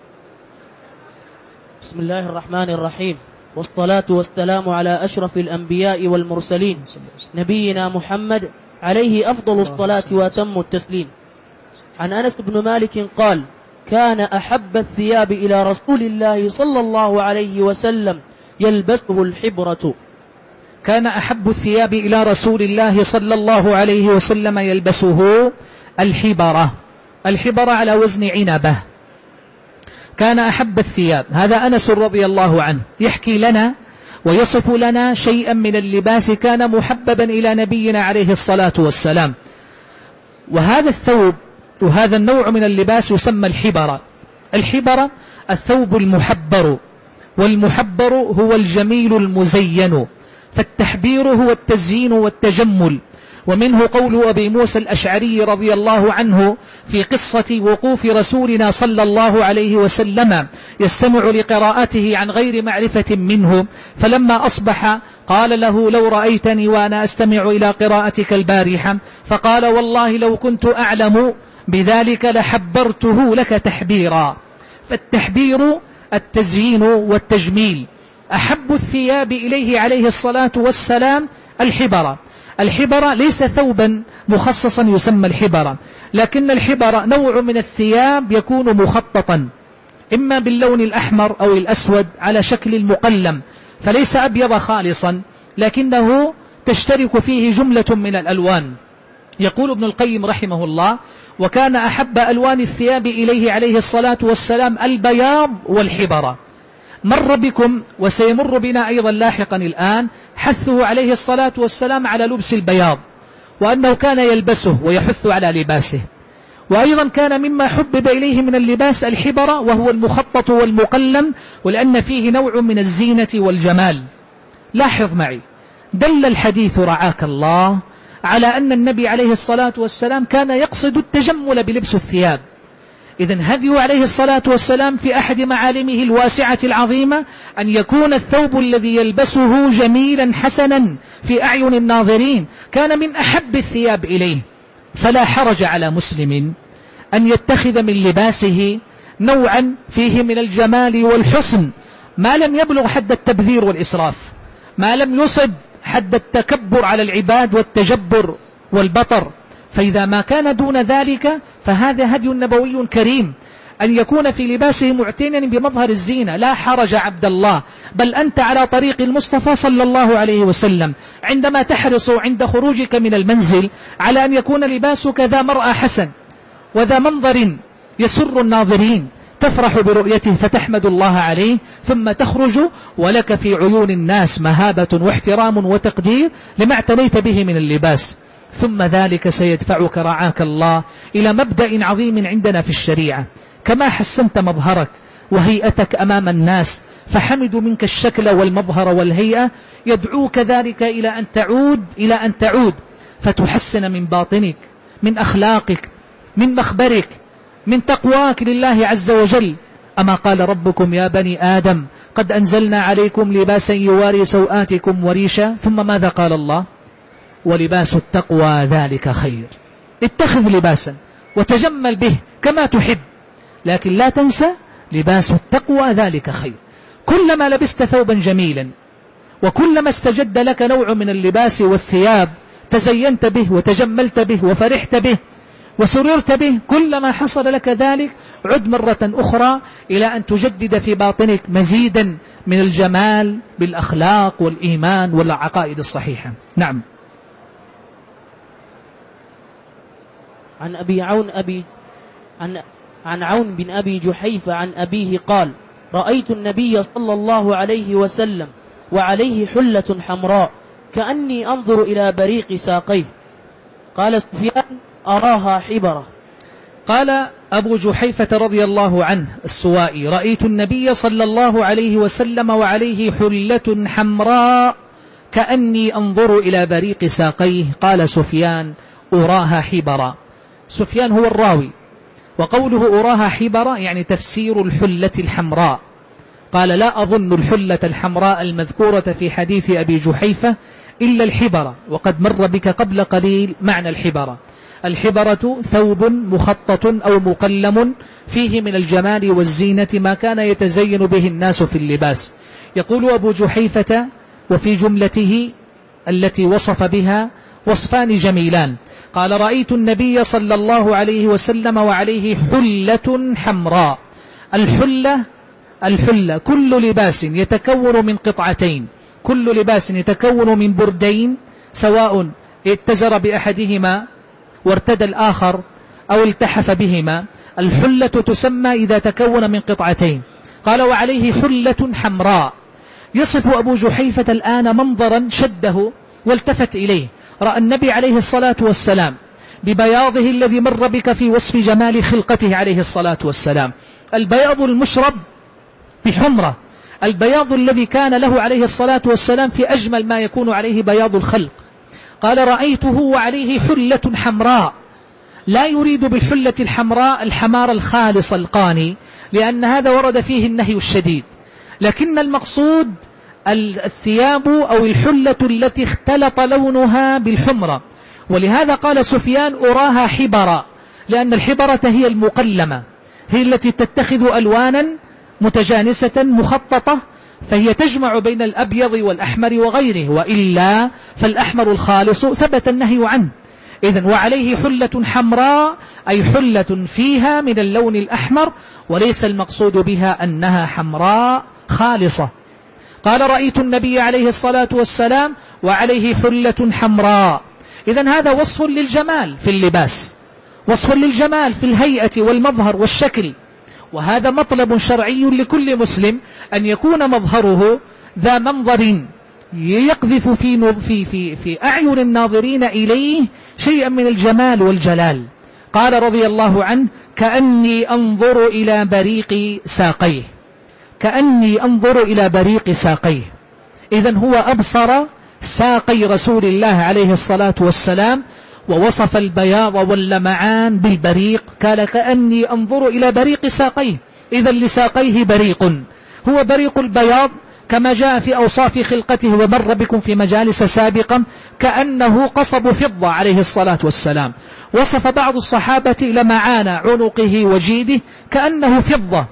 بسم الله الرحمن الرحيم، والصلاة والسلام على أشرف الأنبياء والمرسلين نبينا محمد عليه أفضل الصلاة وأتم التسليم. عن أنس بن مالك قال: كان أحب الثياب إلى رسول الله صلى الله عليه وسلم يلبسه الحبرة. كان أحب الثياب إلى رسول الله صلى الله عليه وسلم يلبسه الحبرة. الحبرة على وزن عنبة. كان أحب الثياب، هذا أنس رضي الله عنه يحكي لنا ويصف لنا شيئا من اللباس كان محببا إلى نبينا عليه الصلاة والسلام. وهذا الثوب وهذا النوع من اللباس يسمى الحبرة. الحبرة الثوب المحبر، والمحبر هو الجميل المزين، فالتحبير هو التزيين والتجمل. ومنه قول أبي موسى الأشعري رضي الله عنه في قصة وقوف رسولنا صلى الله عليه وسلم يستمع لقراءته عن غير معرفة منه، فلما أصبح قال له: لو رأيتني وأنا أستمع إلى قراءتك البارحة، فقال: والله لو كنت أعلم بذلك لحبرته لك تحبيرا. فالتحبير التزيين والتجميل. أحب الثياب إليه عليه الصلاة والسلام الحبرة. الحبرة ليس ثوبا مخصصا يسمى الحبرة، لكن الحبرة نوع من الثياب يكون مخططا إما باللون الأحمر أو الأسود على شكل المقلم، فليس أبيض خالصا لكنه تشترك فيه جملة من الألوان. يقول ابن القيم رحمه الله: وكان أحب ألوان الثياب إليه عليه الصلاة والسلام البياض والحبرة. مر بكم وسيمر بنا أيضا لاحقا الآن حثه عليه الصلاة والسلام على لبس البياض، وأنه كان يلبسه ويحث على لباسه. وأيضا كان مما حبب إليه من اللباس الحبرة، وهو المخطط والمقلم، ولأن فيه نوع من الزينة والجمال. لاحظ معي، دل الحديث رعاك الله على أن النبي عليه الصلاة والسلام كان يقصد التجمل بلبس الثياب. إذن هديه عليه الصلاة والسلام في أحد معالمه الواسعة العظيمة أن يكون الثوب الذي يلبسه جميلا حسنا في أعين الناظرين، كان من أحب الثياب إليه. فلا حرج على مسلم أن يتخذ من لباسه نوعا فيه من الجمال والحسن، ما لم يبلغ حد التبذير والإسراف، ما لم يصب حد التكبر على العباد والتجبر والبطر. فإذا ما كان دون ذلك فهذا هدي نبوي كريم، أن يكون في لباسه معتنا بمظهر الزينة. لا حرج عبد الله، بل أنت على طريق المصطفى صلى الله عليه وسلم عندما تحرص عند خروجك من المنزل على أن يكون لباسك ذا مرأى حسن وذا منظر يسر الناظرين، تفرح برؤيته فتحمد الله عليه، ثم تخرج ولك في عيون الناس مهابة واحترام وتقدير لما اعتنيت به من اللباس. ثم ذلك سيدفعك رعاك الله إلى مبدأ عظيم عندنا في الشريعة: كما حسنت مظهرك وهيئتك أمام الناس فحمدوا منك الشكل والمظهر والهيئة، يدعوك ذلك إلى أن تعود إلى أن تعود فتحسن من باطنك، من أخلاقك، من مخبرك، من تقواك لله عز وجل. أما قال ربكم يا بني آدم قد أنزلنا عليكم لباسا يواري سوآتكم وريشا، ثم ماذا قال الله؟ ولباس التقوى ذلك خير. اتخذ لباسا وتجمل به كما تحب، لكن لا تنسى لباس التقوى ذلك خير. كلما لبست ثوبا جميلا وكلما استجد لك نوع من اللباس والثياب تزينت به وتجملت به وفرحت به، وسررت به، كلما حصل لك ذلك عد مرة أخرى إلى أن تجدد في باطنك مزيدا من الجمال بالأخلاق والإيمان والعقائد الصحيحة. نعم. عن أبي عون أبي عن عن عون بن أبي جحيفة عن أبيه قال: رأيت النبي صلى الله عليه وسلم وعليه حلة حمراء كأني أنظر إلى بريق ساقيه. قال سفيان: أراها حبرة. قال أبو جحيفة رضي الله عنه السوائي: رأيت النبي صلى الله عليه وسلم وعليه حلة حمراء كأني أنظر إلى بريق ساقيه. قال سفيان: أراها حبرة. سفيان هو الراوي، وقوله أراها حبرة يعني تفسير الحلة الحمراء. قال: لا أظن الحلة الحمراء المذكورة في حديث أبي جحيفة إلا الحبرة، وقد مر بك قبل قليل معنى الحبرة. الحبرة ثوب مخطط أو مقلم فيه من الجمال والزينة ما كان يتزين به الناس في اللباس. يقول أبو جحيفة: وفي جملته التي وصف بها وصفان جميلان. قال: رأيت النبي صلى الله عليه وسلم وعليه حلة حمراء. الحلة الحلة كل لباس يتكون من قطعتين، كل لباس يتكون من بردين، سواء اتزر بأحدهما وارتدى الآخر أو التحف بهما. الحلة تسمى إذا تكون من قطعتين. قال: وعليه حلة حمراء. يصف أبو جحيفة الآن منظرا شده والتفت إليه، رأى النبي عليه الصلاة والسلام ببياضه الذي مر بك في وصف جمال خلقته عليه الصلاة والسلام، البياض المشرب بحمرة، البياض الذي كان له عليه الصلاة والسلام في أجمل ما يكون عليه بياض الخلق. قال: رأيته وعليه حلة حمراء. لا يريد بالحلة الحمراء الحمار الخالص القاني، لأن هذا ورد فيه النهي الشديد، لكن المقصود الثياب أو الحلة التي اختلط لونها بالحمرة. ولهذا قال سفيان: أراها حبرة، لأن الحبرة هي المقلمة، هي التي تتخذ ألوانا متجانسة مخططة، فهي تجمع بين الأبيض والأحمر وغيره، وإلا فالأحمر الخالص ثبت النهي عنه. إذن وعليه حلة حمراء أي حلة فيها من اللون الأحمر، وليس المقصود بها أنها حمراء خالصة. قال: رأيت النبي عليه الصلاة والسلام وعليه حلة حمراء. إذن هذا وصف للجمال في اللباس، وصف للجمال في الهيئة والمظهر والشكل، وهذا مطلب شرعي لكل مسلم أن يكون مظهره ذا منظر يقذف في, في, في, في أعين الناظرين إليه شيئا من الجمال والجلال. قال رضي الله عنه: كأني أنظر إلى بريق ساقيه، كأني أنظر إلى بريق ساقيه. إذن هو أبصر ساقي رسول الله عليه الصلاة والسلام، ووصف البياض واللمعان بالبريق، قال: كأني أنظر إلى بريق ساقيه. إذن لساقيه بريق، هو بريق البياض كما جاء في أوصاف خلقته ومر بكم في مجالس سابقا، كأنه قصب فضة عليه الصلاة والسلام. وصف بعض الصحابة لمعان عنقه وجيده كأنه فضة.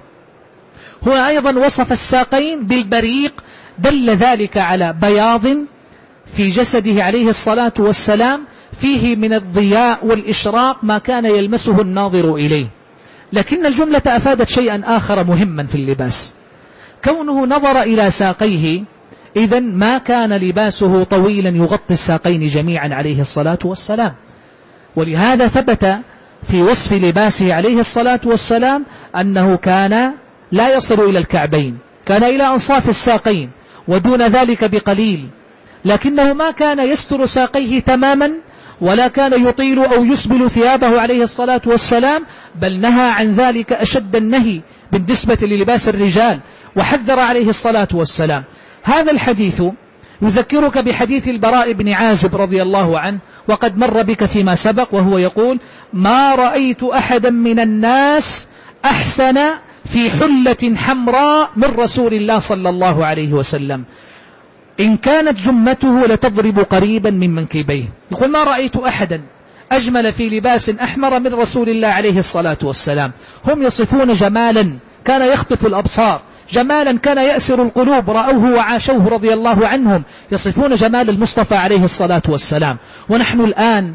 هو أيضا وصف الساقين بالبريق، دل ذلك على بياض في جسده عليه الصلاة والسلام فيه من الضياء والإشراق ما كان يلمسه الناظر إليه. لكن الجملة أفادت شيئا آخر مهما في اللباس، كونه نظر إلى ساقيه، إذن ما كان لباسه طويلا يغطي الساقين جميعا عليه الصلاة والسلام. ولهذا ثبت في وصف لباسه عليه الصلاة والسلام أنه كان لا يصل إلى الكعبين، كان إلى أنصاف الساقين ودون ذلك بقليل، لكنه ما كان يستر ساقيه تماما، ولا كان يطيل أو يسبل ثيابه عليه الصلاة والسلام، بل نهى عن ذلك أشد النهي بالنسبة للباس الرجال، وحذر عليه الصلاة والسلام. هذا الحديث يذكرك بحديث البراء بن عازب رضي الله عنه، وقد مر بك فيما سبق، وهو يقول: ما رأيت أحدا من الناس أحسن في حلة حمراء من رسول الله صلى الله عليه وسلم، إن كانت جمته لتضرب قريبا من منكبيه. يقول: ما رأيت أحدا أجمل في لباس أحمر من رسول الله عليه الصلاة والسلام. هم يصفون جمالا كان يخطف الأبصار، جمالا كان يأسر القلوب، رأوه وعاشوه رضي الله عنهم، يصفون جمال المصطفى عليه الصلاة والسلام. ونحن الآن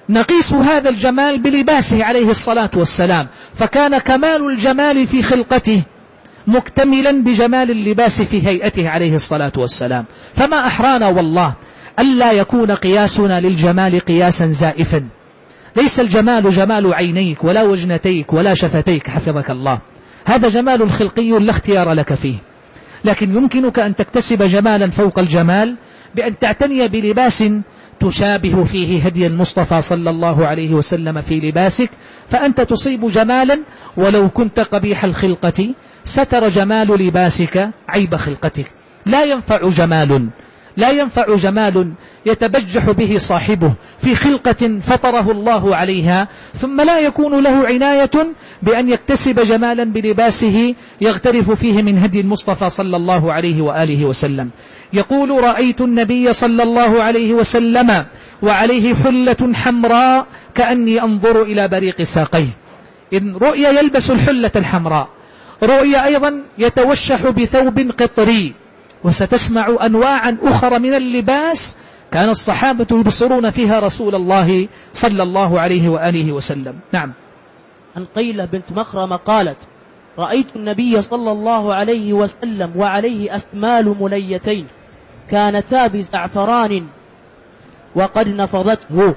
نقيس هذا الجمال بلباسه عليه الصلاة والسلام، فكان كمال الجمال في خلقته مكتملا بجمال اللباس في هيئته عليه الصلاة والسلام. فما أحرانا والله ألا يكون قياسنا للجمال قياسا زائفا. ليس الجمال جمال عينيك ولا وجنتيك ولا شفتيك حفظك الله، هذا جمال خلقي لا اختيار لك فيه، لكن يمكنك أن تكتسب جمالا فوق الجمال بأن تعتني بلباس تشابه فيه هدي المصطفى صلى الله عليه وسلم في لباسك، فأنت تصيب جمالا ولو كنت قبيح الخلقة ستر جمال لباسك عيب خلقتك. لا ينفع جمال لا ينفع جمال يتبجح به صاحبه في خلقة فطره الله عليها ثم لا يكون له عناية بأن يكتسب جمالا بلباسه يغترف فيه من هدي المصطفى صلى الله عليه وآله وسلم. يقول: رأيت النبي صلى الله عليه وسلم وعليه حلة حمراء كأني أنظر إلى بريق ساقيه. إن رؤيا يلبس الحلة الحمراء، رؤيا أيضا يتوشح بثوب قطري، وستسمع أنواعا أخرى من اللباس كان الصحابة يبصرون فيها رسول الله صلى الله عليه وآله وسلم. نعم. عن قيلة بنت مخرمة قالت: رأيت النبي صلى الله عليه وسلم وعليه أسمال مليتين كانتا بزعفران وقد نفضته.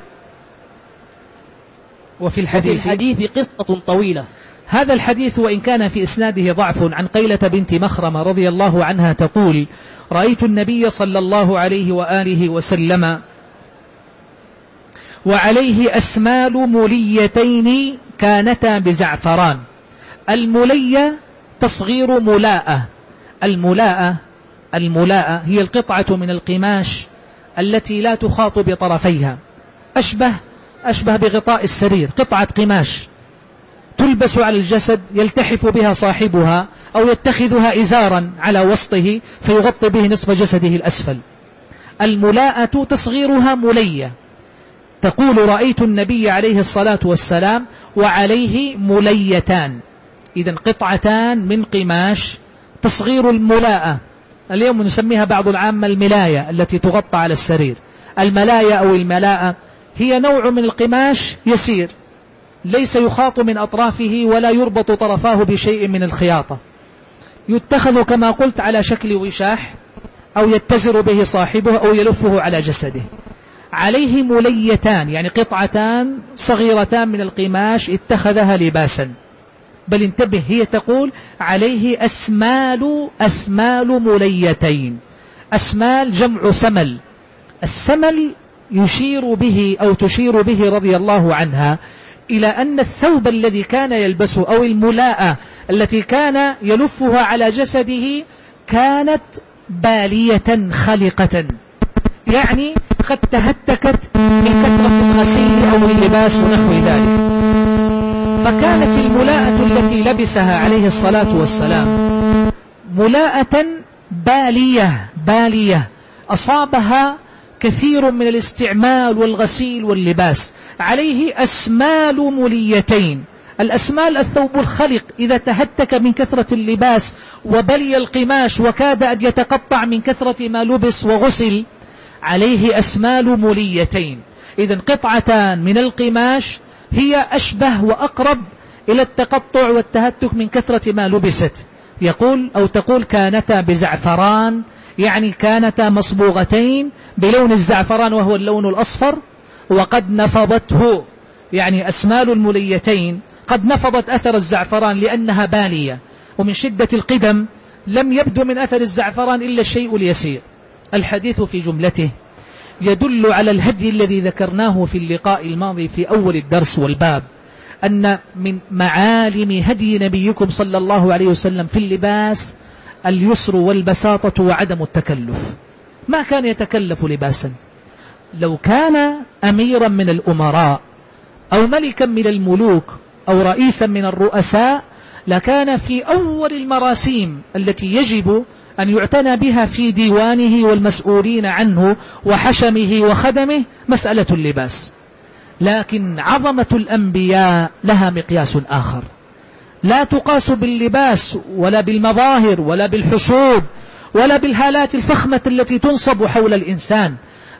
وفي الحديث, وفي الحديث قصة طويلة. هذا الحديث وإن كان في إسناده ضعف، عن قيلة بنت مخرمة رضي الله عنها تقول: رأيت النبي صلى الله عليه وآله وسلم وعليه أسمال مليتين كانتا بزعفران. الملية تصغير ملاءة. الملاءة الملاءة هي القطعة من القماش التي لا تخاط بطرفيها، أشبه أشبه بغطاء السرير، قطعة قماش تلبس على الجسد يلتحف بها صاحبها أو يتخذها إزارا على وسطه فيغطي به نصف جسده الأسفل. الملاءة تصغيرها ملية. تقول: رأيت النبي عليه الصلاة والسلام وعليه مليتان، إذن قطعتان من قماش، تصغير الملاءة. اليوم نسميها بعض العامة الملاية التي تغطى على السرير. الملاية أو الملاءة هي نوع من القماش يسير ليس يخاط من أطرافه ولا يربط طرفاه بشيء من الخياطة، يتخذ كما قلت على شكل وشاح أو يتزر به صاحبه أو يلفه على جسده. عليه مليتان يعني قطعتان صغيرتان من القماش اتخذها لباسا. بل انتبه، هي تقول عليه أسمال أسمال مليتين. أسمال جمع سمل. السمل يشير به أو تشير به رضي الله عنها إلى أن الثوب الذي كان يلبسه أو الملاءة التي كان يلفها على جسده كانت بالية خلقة، يعني قد تهتكت من كثرة الغسيل أو اللباس ونحو ذلك. فكانت الملاءة التي لبسها عليه الصلاة والسلام ملاءة بالية بالية أصابها كثير من الاستعمال والغسيل واللباس. عليه أسمال مليتين. الأسمال الثوب الخلق إذا تهتك من كثرة اللباس وبلي القماش وكاد أن يتقطع من كثرة ما لبس وغسل، عليه أسمال مليتين. إذن قطعتان من القماش هي أشبه وأقرب إلى التقطع والتهتك من كثرة ما لبست. يقول أو تقول كانتا بزعفران، يعني كانتا مصبوغتين بلون الزعفران وهو اللون الأصفر، وقد نفضته، يعني أسمال المليتين قد نفضت أثر الزعفران لأنها بالية، ومن شدة القدم لم يبدو من أثر الزعفران إلا الشيء اليسير. الحديث في جملته يدل على الهدي الذي ذكرناه في اللقاء الماضي في أول الدرس والباب، أن من معالم هدي نبيكم صلى الله عليه وسلم في اللباس اليسر والبساطة وعدم التكلف. ما كان يتكلف لباسا. لو كان أميرا من الأمراء أو ملكا من الملوك أو رئيسا من الرؤساء لكان في أول المراسيم التي يجب أن يعتنى بها في ديوانه والمسؤولين عنه وحشمه وخدمه مسألة اللباس. لكن عظمة الأنبياء لها مقياس آخر، لا تقاس باللباس ولا بالمظاهر ولا بالحشود ولا بالهالات الفخمة التي تنصب حول الإنسان.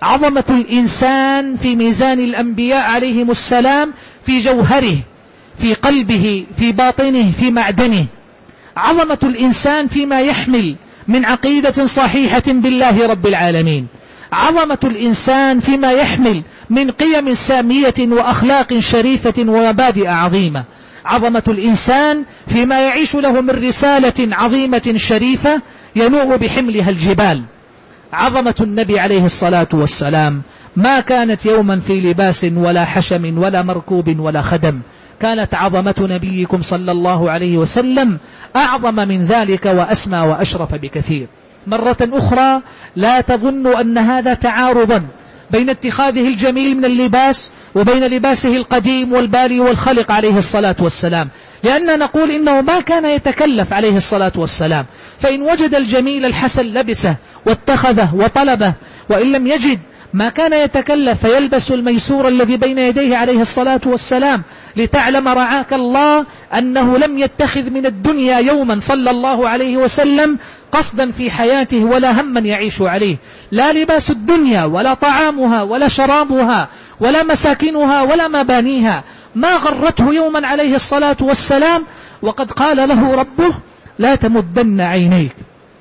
عظمة الإنسان في ميزان الأنبياء عليهم السلام في جوهره، في قلبه، في باطنه، في معدنه. عظمة الإنسان فيما يحمل من عقيدة صحيحة بالله رب العالمين. عظمة الإنسان فيما يحمل من قيم سامية وأخلاق شريفة ومبادئ عظيمة. عظمة الإنسان فيما يعيش له من رسالة عظيمة شريفة ينوء بحملها الجبال. عظمة النبي عليه الصلاة والسلام ما كانت يوما في لباس ولا حشم ولا مركوب ولا خدم، كانت عظمة نبيكم صلى الله عليه وسلم أعظم من ذلك وأسمى وأشرف بكثير. مرة أخرى لا تظن أن هذا تعارضا بين اتخاذه الجميل من اللباس وبين لباسه القديم والبالي والخلق عليه الصلاة والسلام، لأننا نقول إنه ما كان يتكلف عليه الصلاة والسلام، فإن وجد الجميل الحسن لبسه واتخذه وطلبه، وإن لم يجد ما كان يتكلف فيلبس الميسور الذي بين يديه عليه الصلاة والسلام. لتعلم رعاك الله أنه لم يتخذ من الدنيا يوما صلى الله عليه وسلم قصدا في حياته ولا هما يعيش عليه، لا لباس الدنيا ولا طعامها ولا شرابها ولا مساكنها ولا مبانيها، ما غرته يوما عليه الصلاة والسلام. وقد قال له ربه: لا تمدن عينيك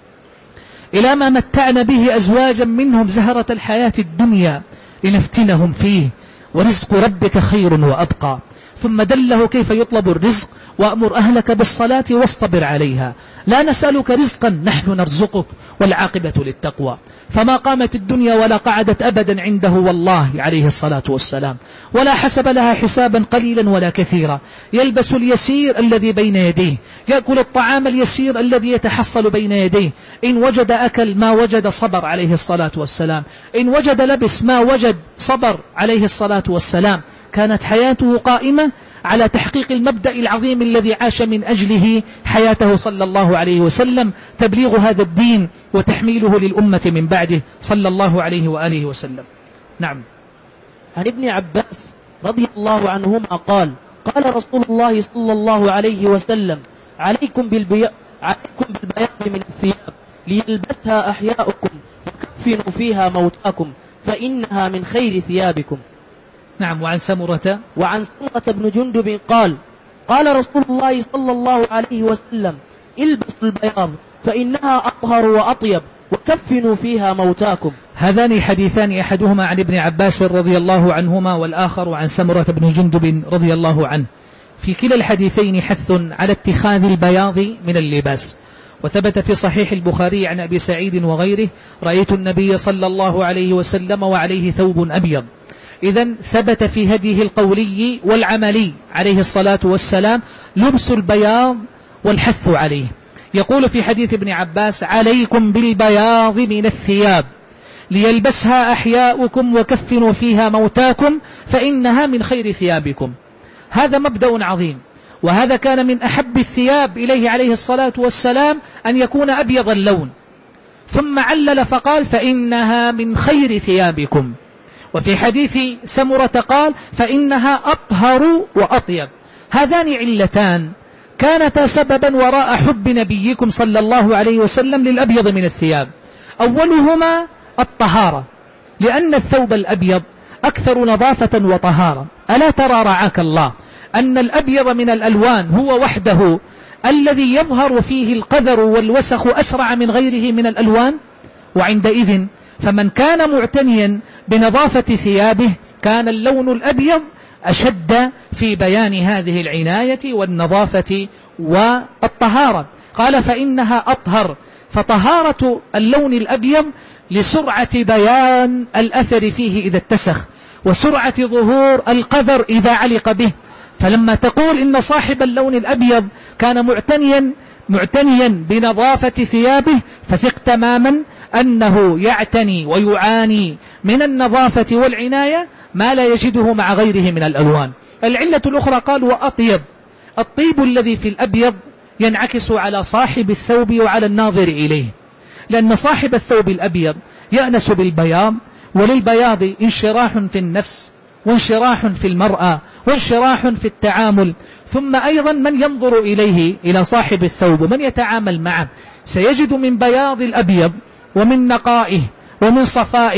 إلى ما متعنا به أزواجا منهم زهرة الحياة الدنيا لنفتنهم فيه ورزق ربك خير وأبقى. ثم دله كيف يطلب الرزق: وأمر أهلك بالصلاة واصطبر عليها، لا نسألك رزقا نحن نرزقك والعاقبة للتقوى. فما قامت الدنيا ولا قعدت أبدا عنده والله عليه الصلاة والسلام، ولا حسب لها حسابا قليلا ولا كثيرا. يلبس اليسير الذي بين يديه، يأكل الطعام اليسير الذي يتحصل بين يديه، إن وجد أكل، ما وجد صبر عليه الصلاة والسلام، إن وجد لبس ما وجد صبر عليه الصلاة والسلام. كانت حياته قائمة على تحقيق المبدأ العظيم الذي عاش من أجله حياته صلى الله عليه وسلم، تبليغ هذا الدين وتحميله للأمة من بعده صلى الله عليه وآله وسلم. نعم. عن ابن عباس رضي الله عنهما قال: قال رسول الله صلى الله عليه وسلم: عليكم بالبياض عليكم بالبياض من الثياب ليلبسها أحياؤكم وكفنوا فيها موتاكم فإنها من خير ثيابكم. نعم. وعن سمرة وعن سمرة بن جندب قال: قال رسول الله صلى الله عليه وسلم: البسوا البياض فإنها أطهر وأطيب وكفنوا فيها موتاكم. هذان حديثان، أحدهما عن ابن عباس رضي الله عنهما، والآخر عن سمرة بن جندب رضي الله عنه. في كلا الحديثين حث على اتخاذ البياض من اللباس. وثبت في صحيح البخاري عن أبي سعيد وغيره: رأيت النبي صلى الله عليه وسلم وعليه ثوب أبيض. إذن ثبت في هديه القولي والعملي عليه الصلاة والسلام لبس البياض والحث عليه. يقول في حديث ابن عباس: عليكم بالبياض من الثياب ليلبسها أحياؤكم وكفنوا فيها موتاكم فإنها من خير ثيابكم. هذا مبدأ عظيم، وهذا كان من أحب الثياب إليه عليه الصلاة والسلام أن يكون أبيض اللون، ثم علل فقال: فإنها من خير ثيابكم. وفي حديث سمرة قال: فإنها أطهر وأطيب. هذان علتان كانتا سببا وراء حب نبيكم صلى الله عليه وسلم للأبيض من الثياب. أولهما الطهارة، لأن الثوب الأبيض أكثر نظافة وطهارة. ألا ترى رعاك الله أن الأبيض من الألوان هو وحده الذي يظهر فيه القذر والوسخ أسرع من غيره من الألوان؟ وعندئذ فمن كان معتنيا بنظافة ثيابه كان اللون الأبيض أشد في بيان هذه العناية والنظافة والطهارة. قال: فإنها أطهر، فطهارة اللون الأبيض لسرعة بيان الأثر فيه إذا اتسخ، وسرعة ظهور القذر إذا علق به. فلما تقول إن صاحب اللون الأبيض كان معتنيا معتنيا بنظافة ثيابه، فثق تماما أنه يعتني ويعاني من النظافة والعناية ما لا يجده مع غيره من الألوان. العلة الأخرى قال: وأطيب. الطيب الذي في الأبيض ينعكس على صاحب الثوب وعلى الناظر إليه، لأن صاحب الثوب الأبيض يأنس بالبياض، وللبياض انشراح في النفس وانشراح في المرأة وانشراح في التعامل. ثم أيضا من ينظر إليه إلى صاحب الثوب ومن يتعامل معه سيجد من بياض الأبيض ومن نقائه ومن صفائه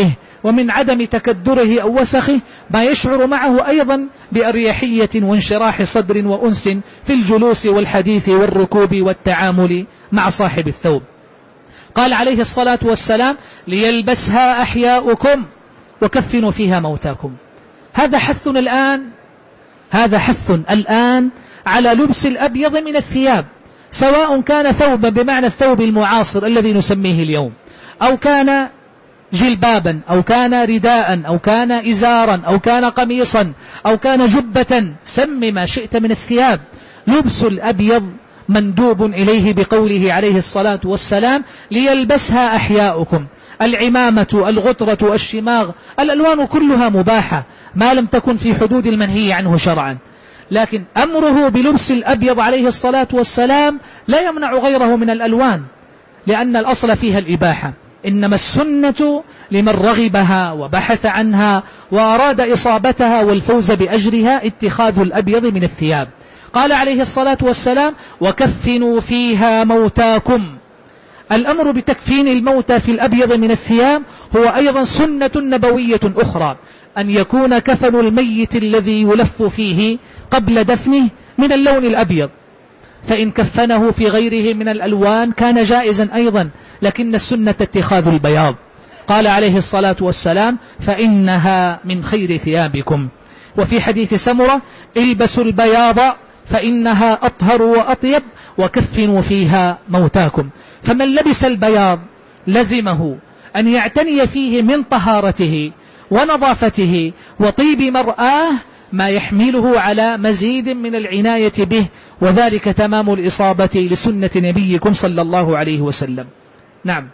ومن عدم تكدره أو وسخه ما يشعر معه أيضا بأريحية وانشراح صدر وأنس في الجلوس والحديث والركوب والتعامل مع صاحب الثوب. قال عليه الصلاة والسلام: ليلبسها أحياؤكم وكفنوا فيها موتاكم. هذا حث الآن هذا حث الآن على لبس الأبيض من الثياب، سواء كان ثوبا بمعنى الثوب المعاصر الذي نسميه اليوم، أو كان جلبابا، أو كان رداء، أو كان إزارا، أو كان قميصا، أو كان جبة، سم ما شئت من الثياب. لبس الأبيض مندوب إليه بقوله عليه الصلاة والسلام: ليلبسها أحياؤكم. العمامة، الغطرة، الشماغ، الألوان كلها مباحة ما لم تكن في حدود المنهي عنه شرعا، لكن أمره بلبس الأبيض عليه الصلاة والسلام لا يمنع غيره من الألوان، لأن الأصل فيها الإباحة. إنما السنة لمن رغبها وبحث عنها وأراد إصابتها والفوز بأجرها اتخاذ الأبيض من الثياب. قال عليه الصلاة والسلام: وكفنوا فيها موتاكم. الأمر بتكفين الموتى في الأبيض من الثياب هو أيضا سنة نبوية أخرى، أن يكون كفن الميت الذي يلف فيه قبل دفنه من اللون الأبيض، فإن كفنه في غيره من الألوان كان جائزا أيضا، لكن السنة اتخاذ البياض. قال عليه الصلاة والسلام: فإنها من خير ثيابكم. وفي حديث سمرة: البسوا البياض فإنها أطهر وأطيب وكفنوا فيها موتاكم. فمن لبس البياض لزمه أن يعتني فيه من طهارته ونظافته وطيب مرآه ما يحمله على مزيد من العناية به، وذلك تمام الإصابة لسنة نبيكم صلى الله عليه وسلم. نعم.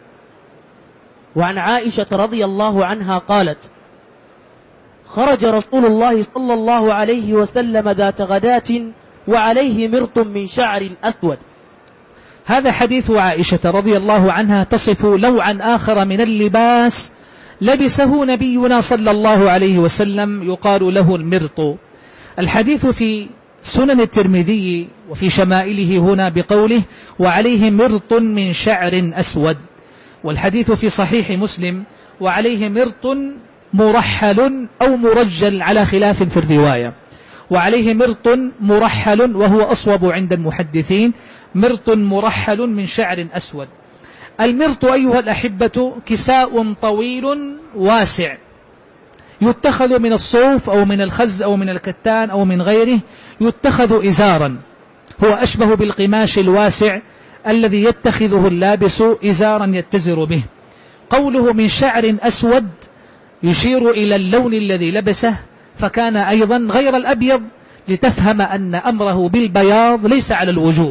وعن عائشة رضي الله عنها قالت: خرج رسول الله صلى الله عليه وسلم ذات غداة وعليه مرط من شعر أسود. هذا حديث عائشة رضي الله عنها تصف لوعا آخر من اللباس لبسه نبينا صلى الله عليه وسلم يقال له المرط. الحديث في سنن الترمذي وفي شمائله هنا بقوله: وعليه مرط من شعر أسود. والحديث في صحيح مسلم: وعليه مرط مرحل أو مرجل على خلاف في الرواية. وعليه مرط مرحل وهو أصوب عند المحدثين، مرط مرحل من شعر أسود. المرط أيها الأحبة كساء طويل واسع يتخذ من الصوف أو من الخز أو من الكتان أو من غيره، يتخذ إزارا، هو أشبه بالقماش الواسع الذي يتخذه اللابس إزارا يتزر به. قوله من شعر أسود يشير إلى اللون الذي لبسه، فكان أيضا غير الأبيض، لتفهم أن أمره بالبياض ليس على الوجوب،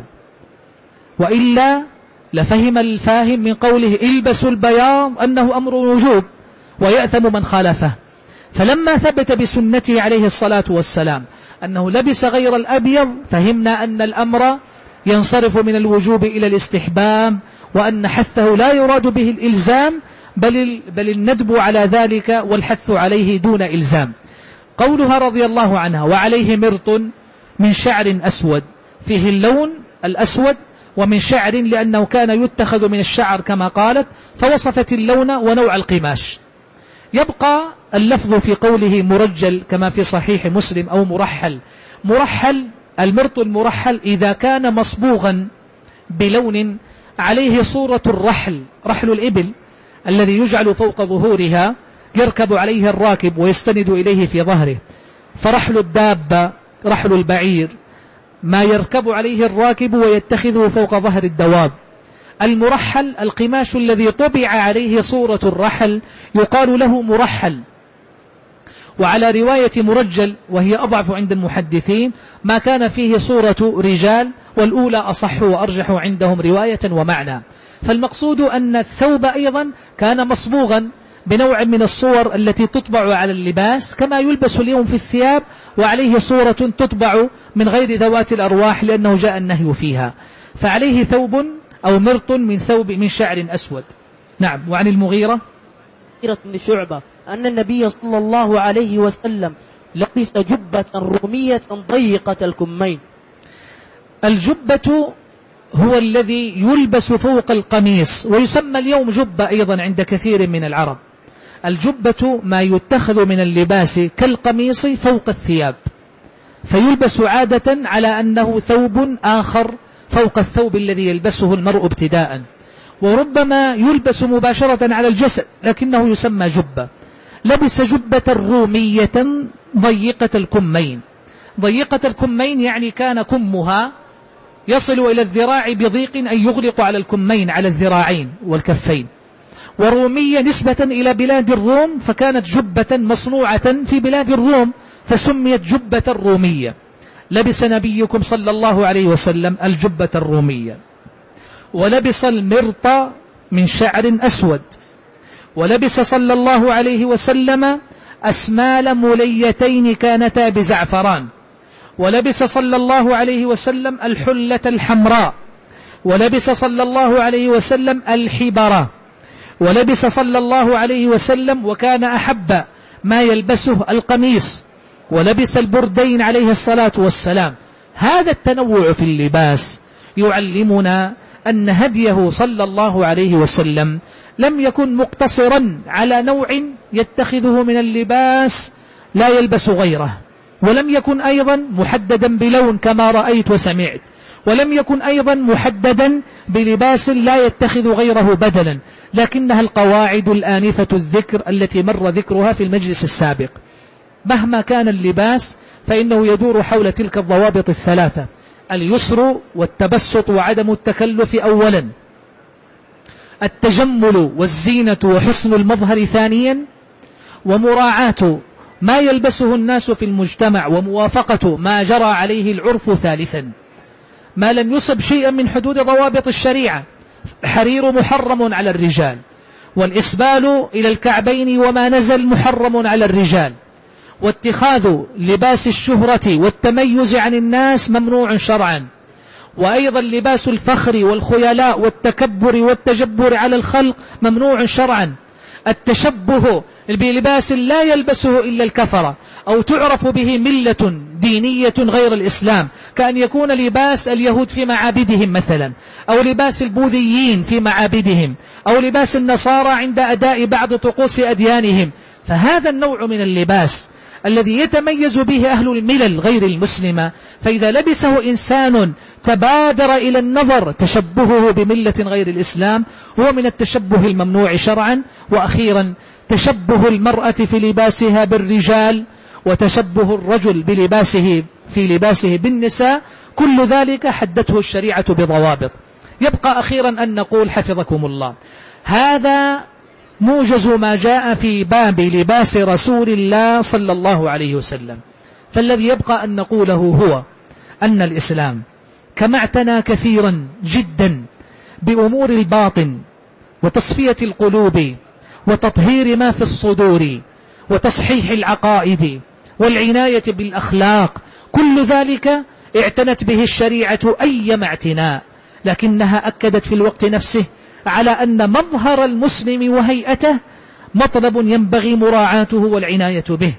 وإلا لفهم الفاهم من قوله البسوا البياض أنه أمر وجوب ويأثم من خالفه. فلما ثبت بسنته عليه الصلاة والسلام أنه لبس غير الأبيض، فهمنا أن الأمر ينصرف من الوجوب إلى الاستحباب، وأن حثه لا يراد به الإلزام بل, بل الندب على ذلك والحث عليه دون إلزام. قولها رضي الله عنها: وعليه مرط من شعر أسود، فيه اللون الأسود، ومن شعر لأنه كان يتخذ من الشعر كما قالت، فوصفت اللون ونوع القماش. يبقى اللفظ في قوله مرجل كما في صحيح مسلم أو مرحل. مرحل، المرط المرحل إذا كان مصبوغا بلون عليه صورة الرحل، رحل الإبل الذي يجعل فوق ظهورها يركب عليه الراكب ويستند إليه في ظهره، فرحل الدابة رحل البعير ما يركب عليه الراكب ويتخذه فوق ظهر الدواب. المرحل القماش الذي طبع عليه صورة الرحل يقال له مرحل. وعلى رواية مرجل وهي أضعف عند المحدثين ما كان فيه صورة رجال، والأولى أصح وأرجح عندهم رواية ومعنى. فالمقصود أن الثوب أيضا كان مصبوغا بنوع من الصور التي تطبع على اللباس كما يلبس اليوم في الثياب، وعليه صورة تطبع من غير ذوات الأرواح لأنه جاء النهي فيها. فعليه ثوب أو مرط من ثوب من شعر أسود. نعم. وعن المغيرة بن شعبة أن النبي صلى الله عليه وسلم لبس جبة رومية ضيقة الكمين. الجبة هو الذي يلبس فوق القميص، ويسمى اليوم جبة أيضا عند كثير من العرب. الجبة ما يتخذ من اللباس كالقميص فوق الثياب، فيلبس عادة على أنه ثوب آخر فوق الثوب الذي يلبسه المرء ابتداء، وربما يلبس مباشرة على الجسد لكنه يسمى جبة. لبس جبة رومية ضيقة الكمين. ضيقة الكمين يعني كان كمها يصل إلى الذراع بضيق أن يغلق على الكمين على الذراعين والكفين. ورومية نسبة إلى بلاد الروم، فكانت جبة مصنوعة في بلاد الروم فسميت جبة الرومية. لبس نبيكم صلى الله عليه وسلم الجبة الرومية، ولبس المرط من شعر أسود، ولبس صلى الله عليه وسلم أسمال مليتين كانتا بزعفران، ولبس صلى الله عليه وسلم الحلة الحمراء، ولبس صلى الله عليه وسلم الحبرة، ولبس صلى الله عليه وسلم وكان أحب ما يلبسه القميص، ولبس البردين عليه الصلاة والسلام. هذا التنوع في اللباس يعلمنا أن هديه صلى الله عليه وسلم لم يكن مقتصرا على نوع يتخذه من اللباس لا يلبس غيره، ولم يكن أيضا محددا بلون كما رأيت وسمعت، ولم يكن أيضا محددا بلباس لا يتخذ غيره بدلا، لكنها القواعد الآنفة الذكر التي مر ذكرها في المجلس السابق. مهما كان اللباس فإنه يدور حول تلك الضوابط الثلاثة: اليسر والتبسط وعدم التكلف أولا، التجمل والزينة وحسن المظهر ثانيا، ومراعاة ما يلبسه الناس في المجتمع وموافقة ما جرى عليه العرف ثالثا. ما لم يصب شيئا من حدود ضوابط الشريعة. حرير محرم على الرجال، والإسبال إلى الكعبين وما نزل محرم على الرجال، واتخاذ لباس الشهرة والتميز عن الناس ممنوع شرعا، وأيضا لباس الفخر والخيلاء والتكبر والتجبر على الخلق ممنوع شرعا. التشبه بلباس لا يلبسه إلا الكفرة أو تعرف به ملة دينية غير الإسلام، كأن يكون لباس اليهود في معابدهم مثلا، أو لباس البوذيين في معابدهم، أو لباس النصارى عند أداء بعض طقوس أديانهم. فهذا النوع من اللباس الذي يتميز به أهل الملل غير المسلمة، فإذا لبسه إنسان تبادر إلى النظر تشبهه بملة غير الإسلام، هو من التشبه الممنوع شرعا. وأخيرا تشبه المرأة في لباسها بالرجال، وتشبه الرجل بلباسه في لباسه بالنساء، كل ذلك حدته الشريعة بضوابط. يبقى أخيرا أن نقول حفظكم الله، هذا موجز ما جاء في باب لباس رسول الله صلى الله عليه وسلم. فالذي يبقى أن نقوله هو أن الإسلام كما اعتنى كثيرا جدا بأمور الباطن وتصفية القلوب وتطهير ما في الصدور وتصحيح العقائد والعناية بالأخلاق، كل ذلك اعتنت به الشريعة أيما اعتناء، لكنها أكدت في الوقت نفسه على أن مظهر المسلم وهيئته مطلب ينبغي مراعاته والعناية به.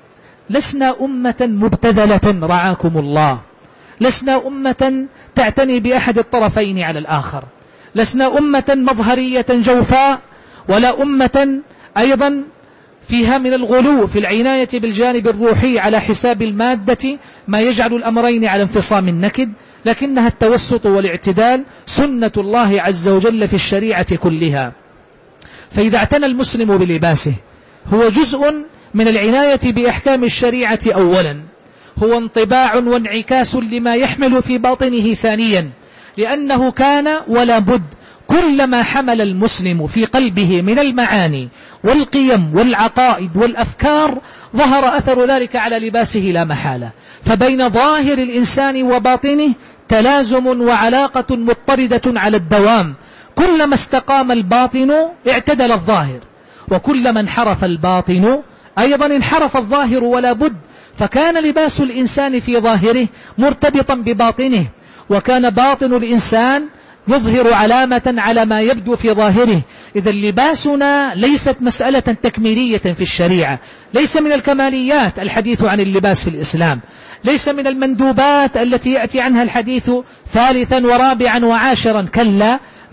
لسنا أمة مبتذلة رعاكم الله، لسنا أمة تعتني بأحد الطرفين على الآخر، لسنا أمة مظهرية جوفاء، ولا أمة أيضا فيها من الغلو في العناية بالجانب الروحي على حساب المادة ما يجعل الأمرين على انفصام النكد، لكنها التوسط والاعتدال سنة الله عز وجل في الشريعة كلها. فإذا اعتنى المسلم بلباسه هو جزء من العناية بأحكام الشريعة أولا، هو انطباع وانعكاس لما يحمل في باطنه ثانيا، لأنه كان ولا بد كلما حمل المسلم في قلبه من المعاني والقيم والعقائد والأفكار ظهر أثر ذلك على لباسه لا محالة. فبين ظاهر الإنسان وباطنه تلازم وعلاقة مضطردة على الدوام، كلما استقام الباطن اعتدل الظاهر، وكلما انحرف الباطن أيضا انحرف الظاهر ولا بد. فكان لباس الإنسان في ظاهره مرتبطا بباطنه، وكان باطن الإنسان يظهر علامة على ما يبدو في ظاهره. إذا لباسنا ليست مسألة تكميلية في الشريعة، ليس من الكماليات الحديث عن اللباس في الإسلام، ليس من المندوبات التي يأتي عنها الحديث ثالثا ورابعا وعاشرا، كلا،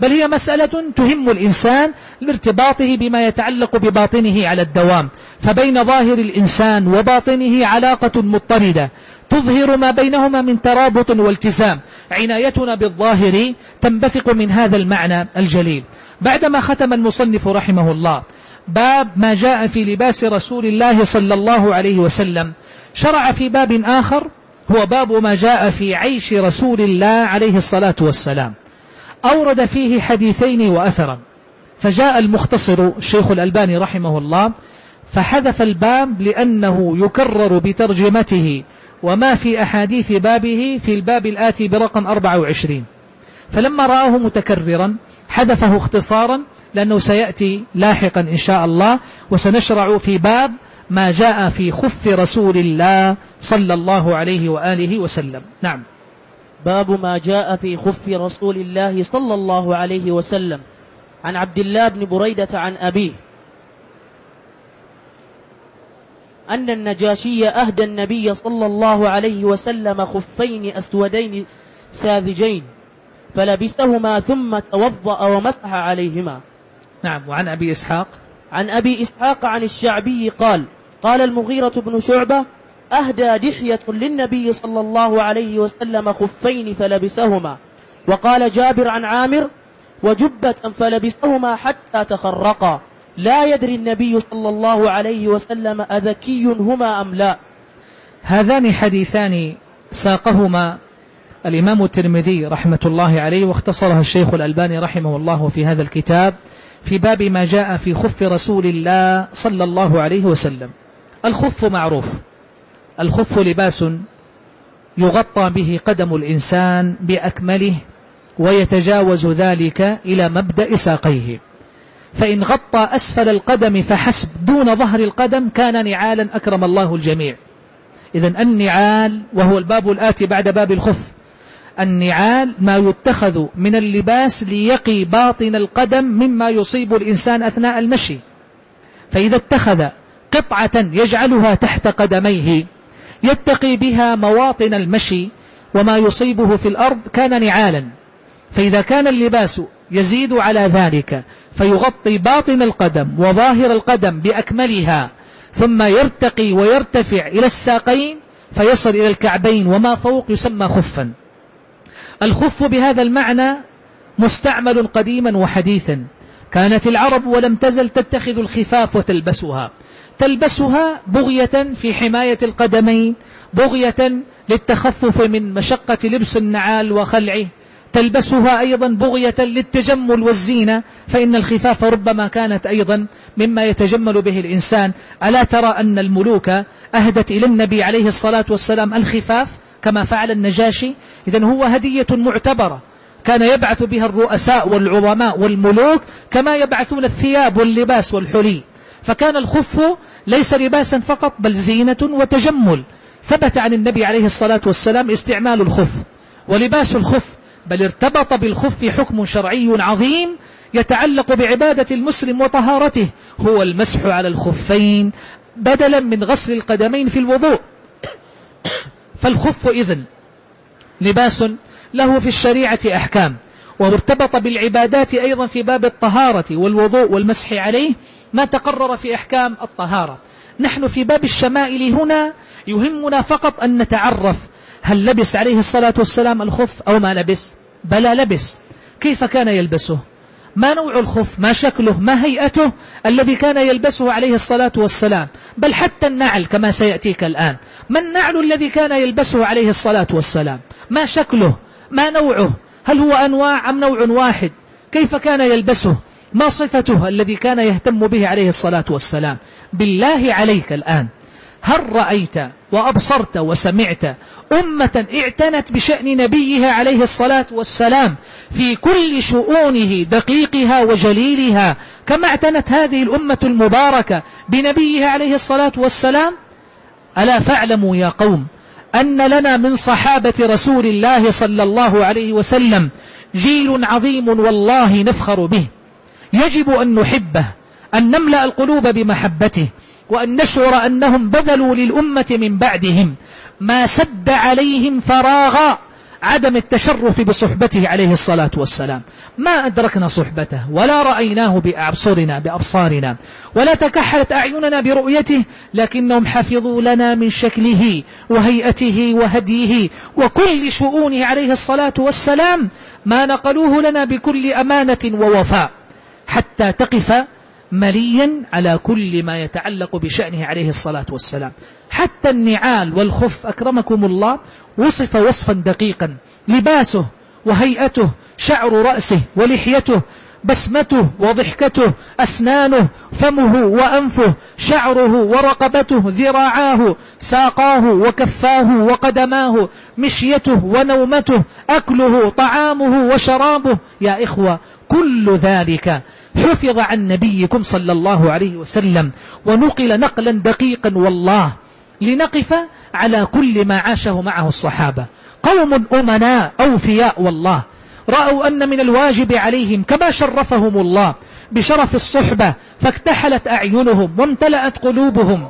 بل هي مسألة تهم الإنسان لارتباطه بما يتعلق بباطنه على الدوام، فبين ظاهر الإنسان وباطنه علاقة مضطردة تظهر ما بينهما من ترابط والتزام. عنايتنا بالظاهر تنبثق من هذا المعنى الجليل. بعدما ختم المصنف رحمه الله باب ما جاء في لباس رسول الله صلى الله عليه وسلم، شرع في باب آخر هو باب ما جاء في عيش رسول الله عليه الصلاة والسلام. أورد فيه حديثين وأثرا، فجاء المختصر الشيخ الألباني رحمه الله فحذف الباب لأنه يكرر بترجمته وما في أحاديث بابه في الباب الآتي برقم أربعة وعشرين، فلما رآه متكررا حذفه اختصارا لأنه سيأتي لاحقا إن شاء الله، وسنشرع في باب ما جاء في خف رسول الله صلى الله عليه وآله وسلم. نعم. باب ما جاء في خف رسول الله صلى الله عليه وسلم. عن عبد الله بن بريدة عن أبيه أن النجاشي أهدى النبي صلى الله عليه وسلم خفين أسودين ساذجين فلبسهما ثم توضأ ومسح عليهما. نعم. وعن أبي إسحاق عن أبي إسحاق عن الشعبي قال قال المغيرة بن شعبة أهدى دحية للنبي صلى الله عليه وسلم خفين فلبسهما. وقال جابر عن عامر وجبة فلبسهما حتى تخرقا، لا يدري النبي صلى الله عليه وسلم أذكي هما أم لا. هذان حديثان ساقهما الإمام الترمذي رحمة الله عليه، واختصرها الشيخ الألباني رحمه الله في هذا الكتاب في باب ما جاء في خف رسول الله صلى الله عليه وسلم. الخف معروف، الخف لباس يغطى به قدم الإنسان بأكمله ويتجاوز ذلك إلى مبدأ ساقيه، فإن غطى أسفل القدم فحسب دون ظهر القدم كان نعالا أكرم الله الجميع. إذن النعال، وهو الباب الآتي بعد باب الخف، النعال ما يتخذ من اللباس ليقي باطن القدم مما يصيب الإنسان أثناء المشي، فإذا اتخذ قطعة يجعلها تحت قدميه يتقي بها مواطن المشي وما يصيبه في الأرض كان نعالا. فإذا كان اللباس يزيد على ذلك فيغطي باطن القدم وظاهر القدم بأكملها ثم يرتقي ويرتفع إلى الساقين فيصل إلى الكعبين وما فوق يسمى خفا. الخف بهذا المعنى مستعمل قديما وحديثا. كانت العرب ولم تزل تتخذ الخفاف وتلبسها، تلبسها بغية في حماية القدمين، بغية للتخفف من مشقة لبس النعال وخلعه، تلبسها أيضا بغية للتجمل والزينة، فإن الخفاف ربما كانت أيضا مما يتجمل به الإنسان. ألا ترى أن الملوك أهدت إلى النبي عليه الصلاة والسلام الخفاف كما فعل النجاشي؟ إذن هو هدية معتبرة كان يبعث بها الرؤساء والعظماء والملوك كما يبعثون الثياب واللباس والحلي. فكان الخف ليس لباسا فقط بل زينة وتجمل. ثبت عن النبي عليه الصلاة والسلام استعمال الخف ولباس الخف، بل ارتبط بالخف حكم شرعي عظيم يتعلق بعبادة المسلم وطهارته، هو المسح على الخفين بدلا من غسل القدمين في الوضوء. فالخف إذن لباس له في الشريعة أحكام، وارتبط بالعبادات أيضا في باب الطهارة والوضوء والمسح عليه ما تقرر في أحكام الطهارة. نحن في باب الشمائل هنا يهمنا فقط أن نتعرف هل لبس عليه الصلاة والسلام الخف أو ما لبس؟ بلى لبس. كيف كان يلبسه؟ ما نوع الخف؟ ما شكله؟ ما هيئته الذي كان يلبسه عليه الصلاة والسلام؟ بل حتى النعل كما سيأتيك الآن، ما النعل الذي كان يلبسه عليه الصلاة والسلام؟ ما شكله؟ ما نوعه؟ هل هو أنواع أم نوع واحد؟ كيف كان يلبسه؟ ما صفته الذي كان يهتم به عليه الصلاة والسلام؟ بالله عليك الآن هل رأيت وأبصرت وسمعت أمة اعتنت بشأن نبيها عليه الصلاة والسلام في كل شؤونه دقيقها وجليلها كما اعتنت هذه الأمة المباركة بنبيها عليه الصلاة والسلام؟ ألا فاعلموا يا قوم أن لنا من صحابة رسول الله صلى الله عليه وسلم جيل عظيم والله نفخر به، يجب أن نحبه، أن نملأ القلوب بمحبته، وأن نشعر أنهم بذلوا للأمة من بعدهم ما سد عليهم فراغا عدم التشرف بصحبته عليه الصلاة والسلام. ما أدركنا صحبته ولا رأيناه بأبصارنا بأبصارنا ولا تكحلت أعيننا برؤيته، لكنهم حفظوا لنا من شكله وهيئته وهديه وكل شؤونه عليه الصلاة والسلام ما نقلوه لنا بكل أمانة ووفاء، حتى تقف مليا على كل ما يتعلق بشأنه عليه الصلاة والسلام. حتى النعال والخف أكرمكم الله وصف وصفا دقيقا، لباسه وهيئته، شعر رأسه ولحيته، بسمته وضحكته، أسنانه، فمه وأنفه، شعره ورقبته، ذراعاه، ساقاه وكفاه وقدماه، مشيته ونومته، أكله، طعامه وشرابه. يا إخوة كل ذلك حفظ عن نبيكم صلى الله عليه وسلم ونقل نقلا دقيقا والله، لنقف على كل ما عاشه معه الصحابة. قوم أمناء أوفياء والله، رأوا أن من الواجب عليهم كما شرفهم الله بشرف الصحبة فاكتحلت أعينهم وامتلأت قلوبهم.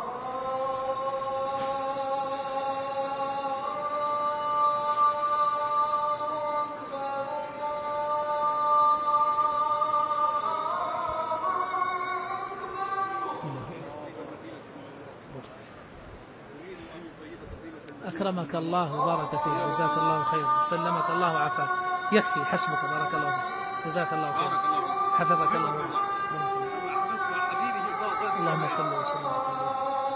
أكرمك الله وبارك فيك، جزاك الله خير، سلمك الله وعافاك، يكفي حسبك، بارك الله فيك، جزاك الله خير، حفظك الله. اللهم صل وسلم على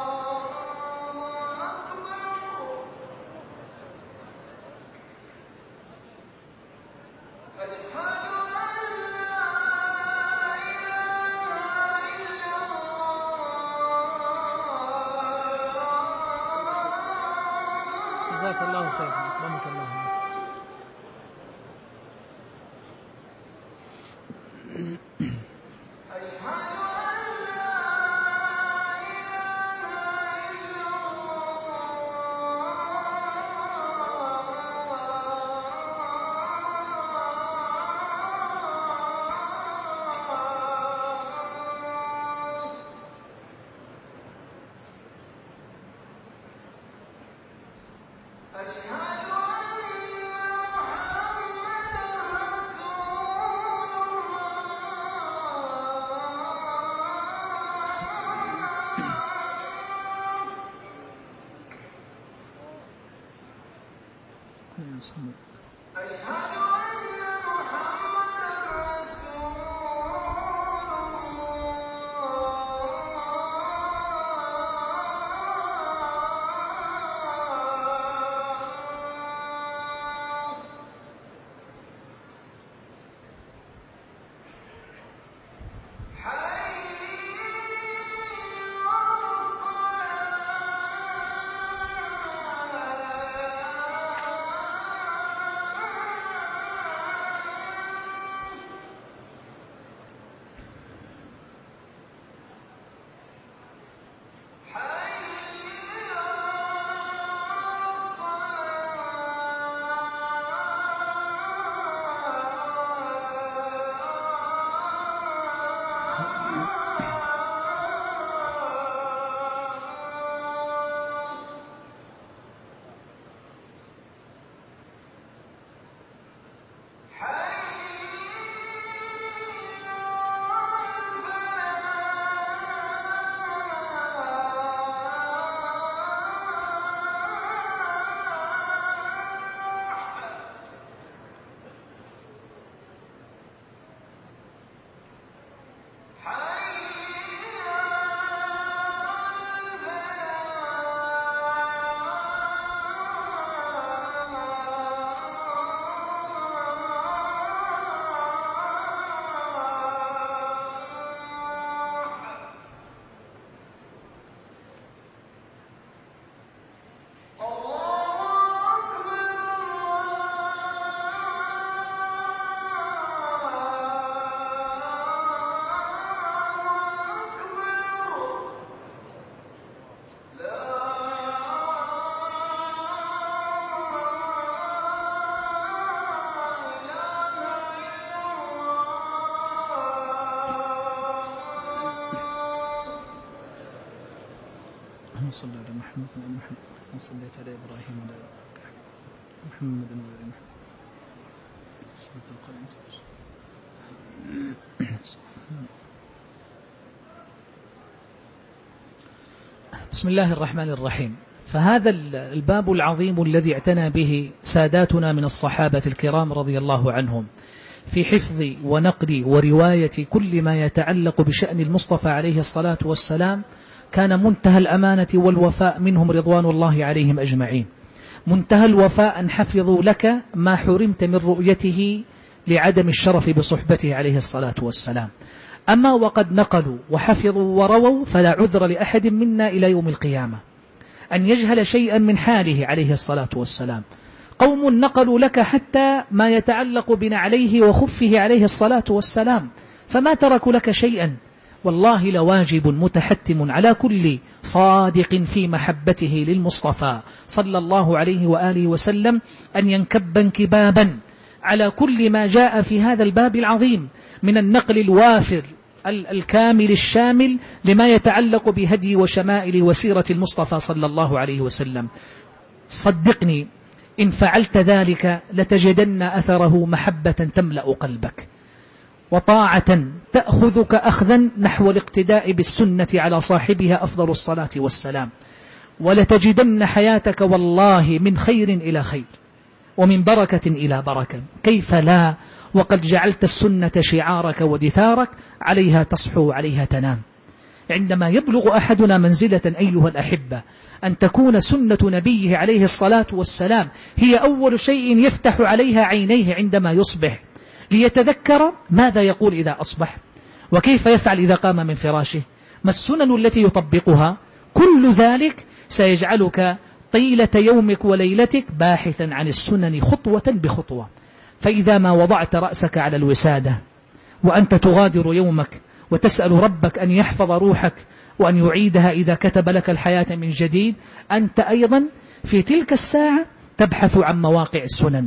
جزاك الله خير، أكرمك الله. صلى على محمد وعلى محمد وصليت على إبراهيم وعلى بسم الله الرحمن الرحيم. فهذا الباب العظيم الذي اعتنى به ساداتنا من الصحابة الكرام رضي الله عنهم في حفظ ونقل ورواية كل ما يتعلق بشأن المصطفى عليه الصلاة والسلام كان منتهى الأمانة والوفاء منهم رضوان الله عليهم أجمعين. منتهى الوفاء أن حفظوا لك ما حرمت من رؤيته لعدم الشرف بصحبته عليه الصلاة والسلام. أما وقد نقلوا وحفظوا ورووا فلا عذر لأحد منا إلى يوم القيامة أن يجهل شيئا من حاله عليه الصلاة والسلام. قوم نقلوا لك حتى ما يتعلق بنعليه وخفه عليه الصلاة والسلام، فما تركوا لك شيئا. والله لواجب متحتم على كل صادق في محبته للمصطفى صلى الله عليه وآله وسلم أن ينكب انكبابا على كل ما جاء في هذا الباب العظيم من النقل الوافر الكامل الشامل لما يتعلق بهدي وشمائل وسيرة المصطفى صلى الله عليه وسلم. صدقني إن فعلت ذلك لتجدن أثره محبة تملأ قلبك وطاعة تأخذك أخذا نحو الاقتداء بالسنة على صاحبها أفضل الصلاة والسلام، ولتجدن حياتك والله من خير إلى خير ومن بركة إلى بركة. كيف لا وقد جعلت السنة شعارك ودثارك، عليها تصحو وعليها تنام. عندما يبلغ أحدنا منزلة أيها الأحبة أن تكون سنة نبيه عليه الصلاة والسلام هي أول شيء يفتح عليها عينيه عندما يصبح ليتذكر ماذا يقول إذا أصبح وكيف يفعل إذا قام من فراشه، ما السنن التي يطبقها. كل ذلك سيجعلك طيلة يومك وليلتك باحثا عن السنن خطوة بخطوة. فإذا ما وضعت رأسك على الوسادة وأنت تغادر يومك وتسأل ربك أن يحفظ روحك وأن يعيدها إذا كتب لك الحياة من جديد، أنت أيضا في تلك الساعة تبحث عن مواقع السنن.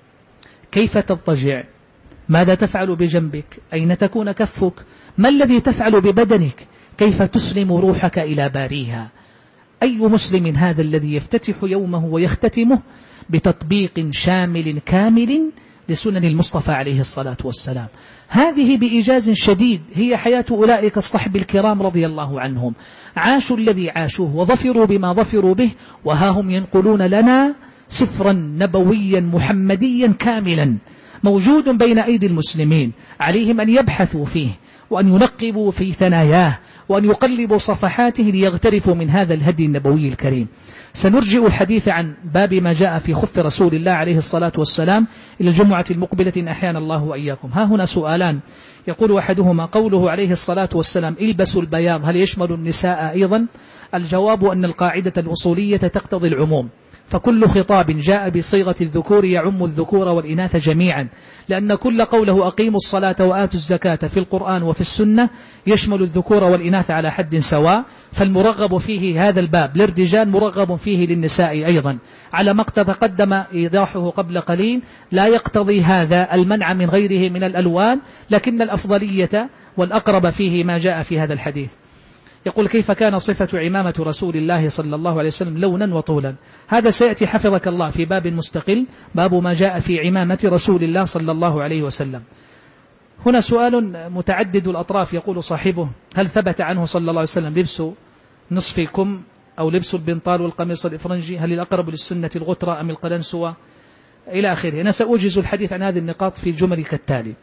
كيف تضطجع؟ ماذا تفعل بجنبك؟ أين تكون كفك؟ ما الذي تفعل ببدنك؟ كيف تسلم روحك إلى باريها؟ أي مسلم هذا الذي يفتتح يومه ويختتمه بتطبيق شامل كامل لسنن المصطفى عليه الصلاة والسلام؟ هذه بإيجاز شديد هي حياة أولئك الصحب الكرام رضي الله عنهم، عاشوا الذي عاشوه وظفروا بما ظفروا به، وها هم ينقلون لنا سفرا نبويا محمديا كاملا موجود بين أيدي المسلمين، عليهم أن يبحثوا فيه وأن ينقبوا في ثناياه وأن يقلبوا صفحاته ليغترفوا من هذا الهدي النبوي الكريم. سنرجع الحديث عن باب ما جاء في خف رسول الله عليه الصلاة والسلام إلى الجمعة المقبلة إن أحيانا الله وإياكم. ها هنا سؤالان، يقول أحدهما قوله عليه الصلاة والسلام البسوا البياض هل يشمل النساء أيضا؟ الجواب أن القاعدة الأصولية تقتضي العموم، فكل خطاب جاء بصيغة الذكور يعم الذكور والإناث جميعا، لأن كل قوله أقيموا الصلاة وآتوا الزكاة في القرآن وفي السنة يشمل الذكور والإناث على حد سواء، فالمرغب فيه هذا الباب للرجال مرغب فيه للنساء أيضا، على ما تقدم إيضاحه قبل قليل. لا يقتضي هذا المنع من غيره من الألوان، لكن الأفضلية والأقرب فيه ما جاء في هذا الحديث. يقول كيف كان صفة عمامة رسول الله صلى الله عليه وسلم لونا وطولا؟ هذا سيأتي حفظك الله في باب مستقل، باب ما جاء في عمامة رسول الله صلى الله عليه وسلم. هنا سؤال متعدد الأطراف، يقول صاحبه هل ثبت عنه صلى الله عليه وسلم لبس نصف كم أو لبس البنطال والقميص الإفرنجي؟ هل الأقرب للسنة الغترة أم القلنسوة إلى آخره؟ أنا سأوجز الحديث عن هذه النقاط في الجمل كالتالي.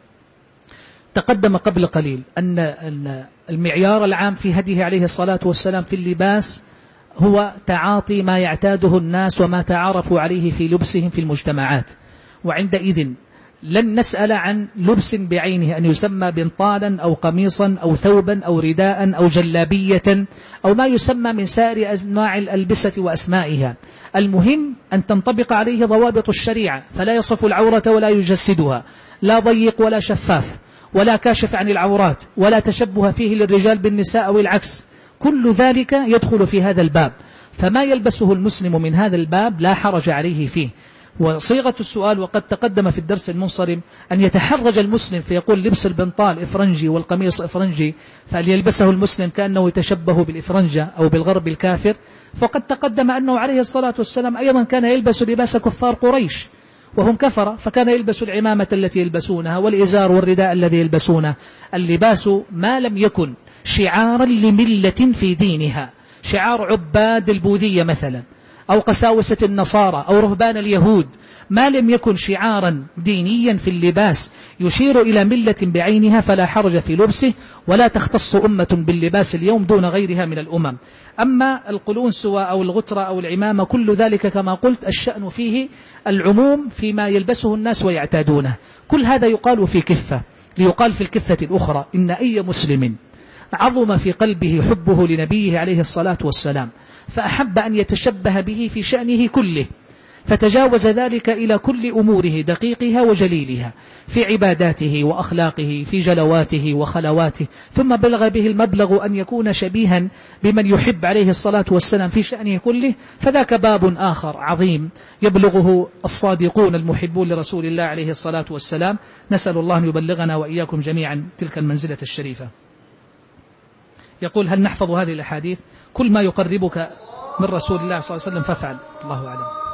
تقدم قبل قليل أن المعيار العام في هديه عليه الصلاة والسلام في اللباس هو تعاطي ما يعتاده الناس وما تعارفوا عليه في لبسهم في المجتمعات، وعندئذ لن نسأل عن لبس بعينه أن يسمى بنطالا أو قميصا أو ثوبا أو رداء أو جلابية أو ما يسمى من سائر أنواع الألبسة وأسمائها. المهم أن تنطبق عليه ضوابط الشريعة، فلا يصف العورة ولا يجسدها، لا ضيق ولا شفاف ولا كاشف عن العورات، ولا تشبه فيه للرجال بالنساء أو العكس. كل ذلك يدخل في هذا الباب، فما يلبسه المسلم من هذا الباب لا حرج عليه فيه. وصيغة السؤال وقد تقدم في الدرس المنصرم أن يتحرج المسلم فيقول لبس البنطال إفرنجي والقميص إفرنجي فليلبسه المسلم كأنه يتشبه بالإفرنجة أو بالغرب الكافر. فقد تقدم أنه عليه الصلاة والسلام أيضا كان يلبس لباس كفار قريش وهم كفر، فكان يلبس العمامة التي يلبسونها والإزار والرداء الذي يلبسونه. اللباس ما لم يكن شعارا لملة في دينها، شعار عباد البوذية مثلا أو قساوسة النصارى أو رهبان اليهود، ما لم يكن شعارا دينيا في اللباس يشير إلى ملة بعينها فلا حرج في لبسه، ولا تختص أمة باللباس اليوم دون غيرها من الأمم. أما القلونسوة أو الغترة أو العمامة كل ذلك كما قلت الشأن فيه العموم فيما يلبسه الناس ويعتادونه. كل هذا يقال في كفة، ليقال في الكفة الأخرى إن أي مسلم عظم في قلبه حبه لنبيه عليه الصلاة والسلام فأحب أن يتشبه به في شأنه كله، فتجاوز ذلك إلى كل أموره دقيقها وجليلها في عباداته وأخلاقه في جلواته وخلواته، ثم بلغ به المبلغ أن يكون شبيها بمن يحب عليه الصلاة والسلام في شأنه كله، فذاك باب آخر عظيم يبلغه الصادقون المحبون لرسول الله عليه الصلاة والسلام. نسأل الله أن يبلغنا وإياكم جميعا تلك المنزلة الشريفة. يقول: هل نحفظ هذه الأحاديث؟ كل ما يقربك من رسول الله صلى الله عليه وسلم فافعل. الله أعلم.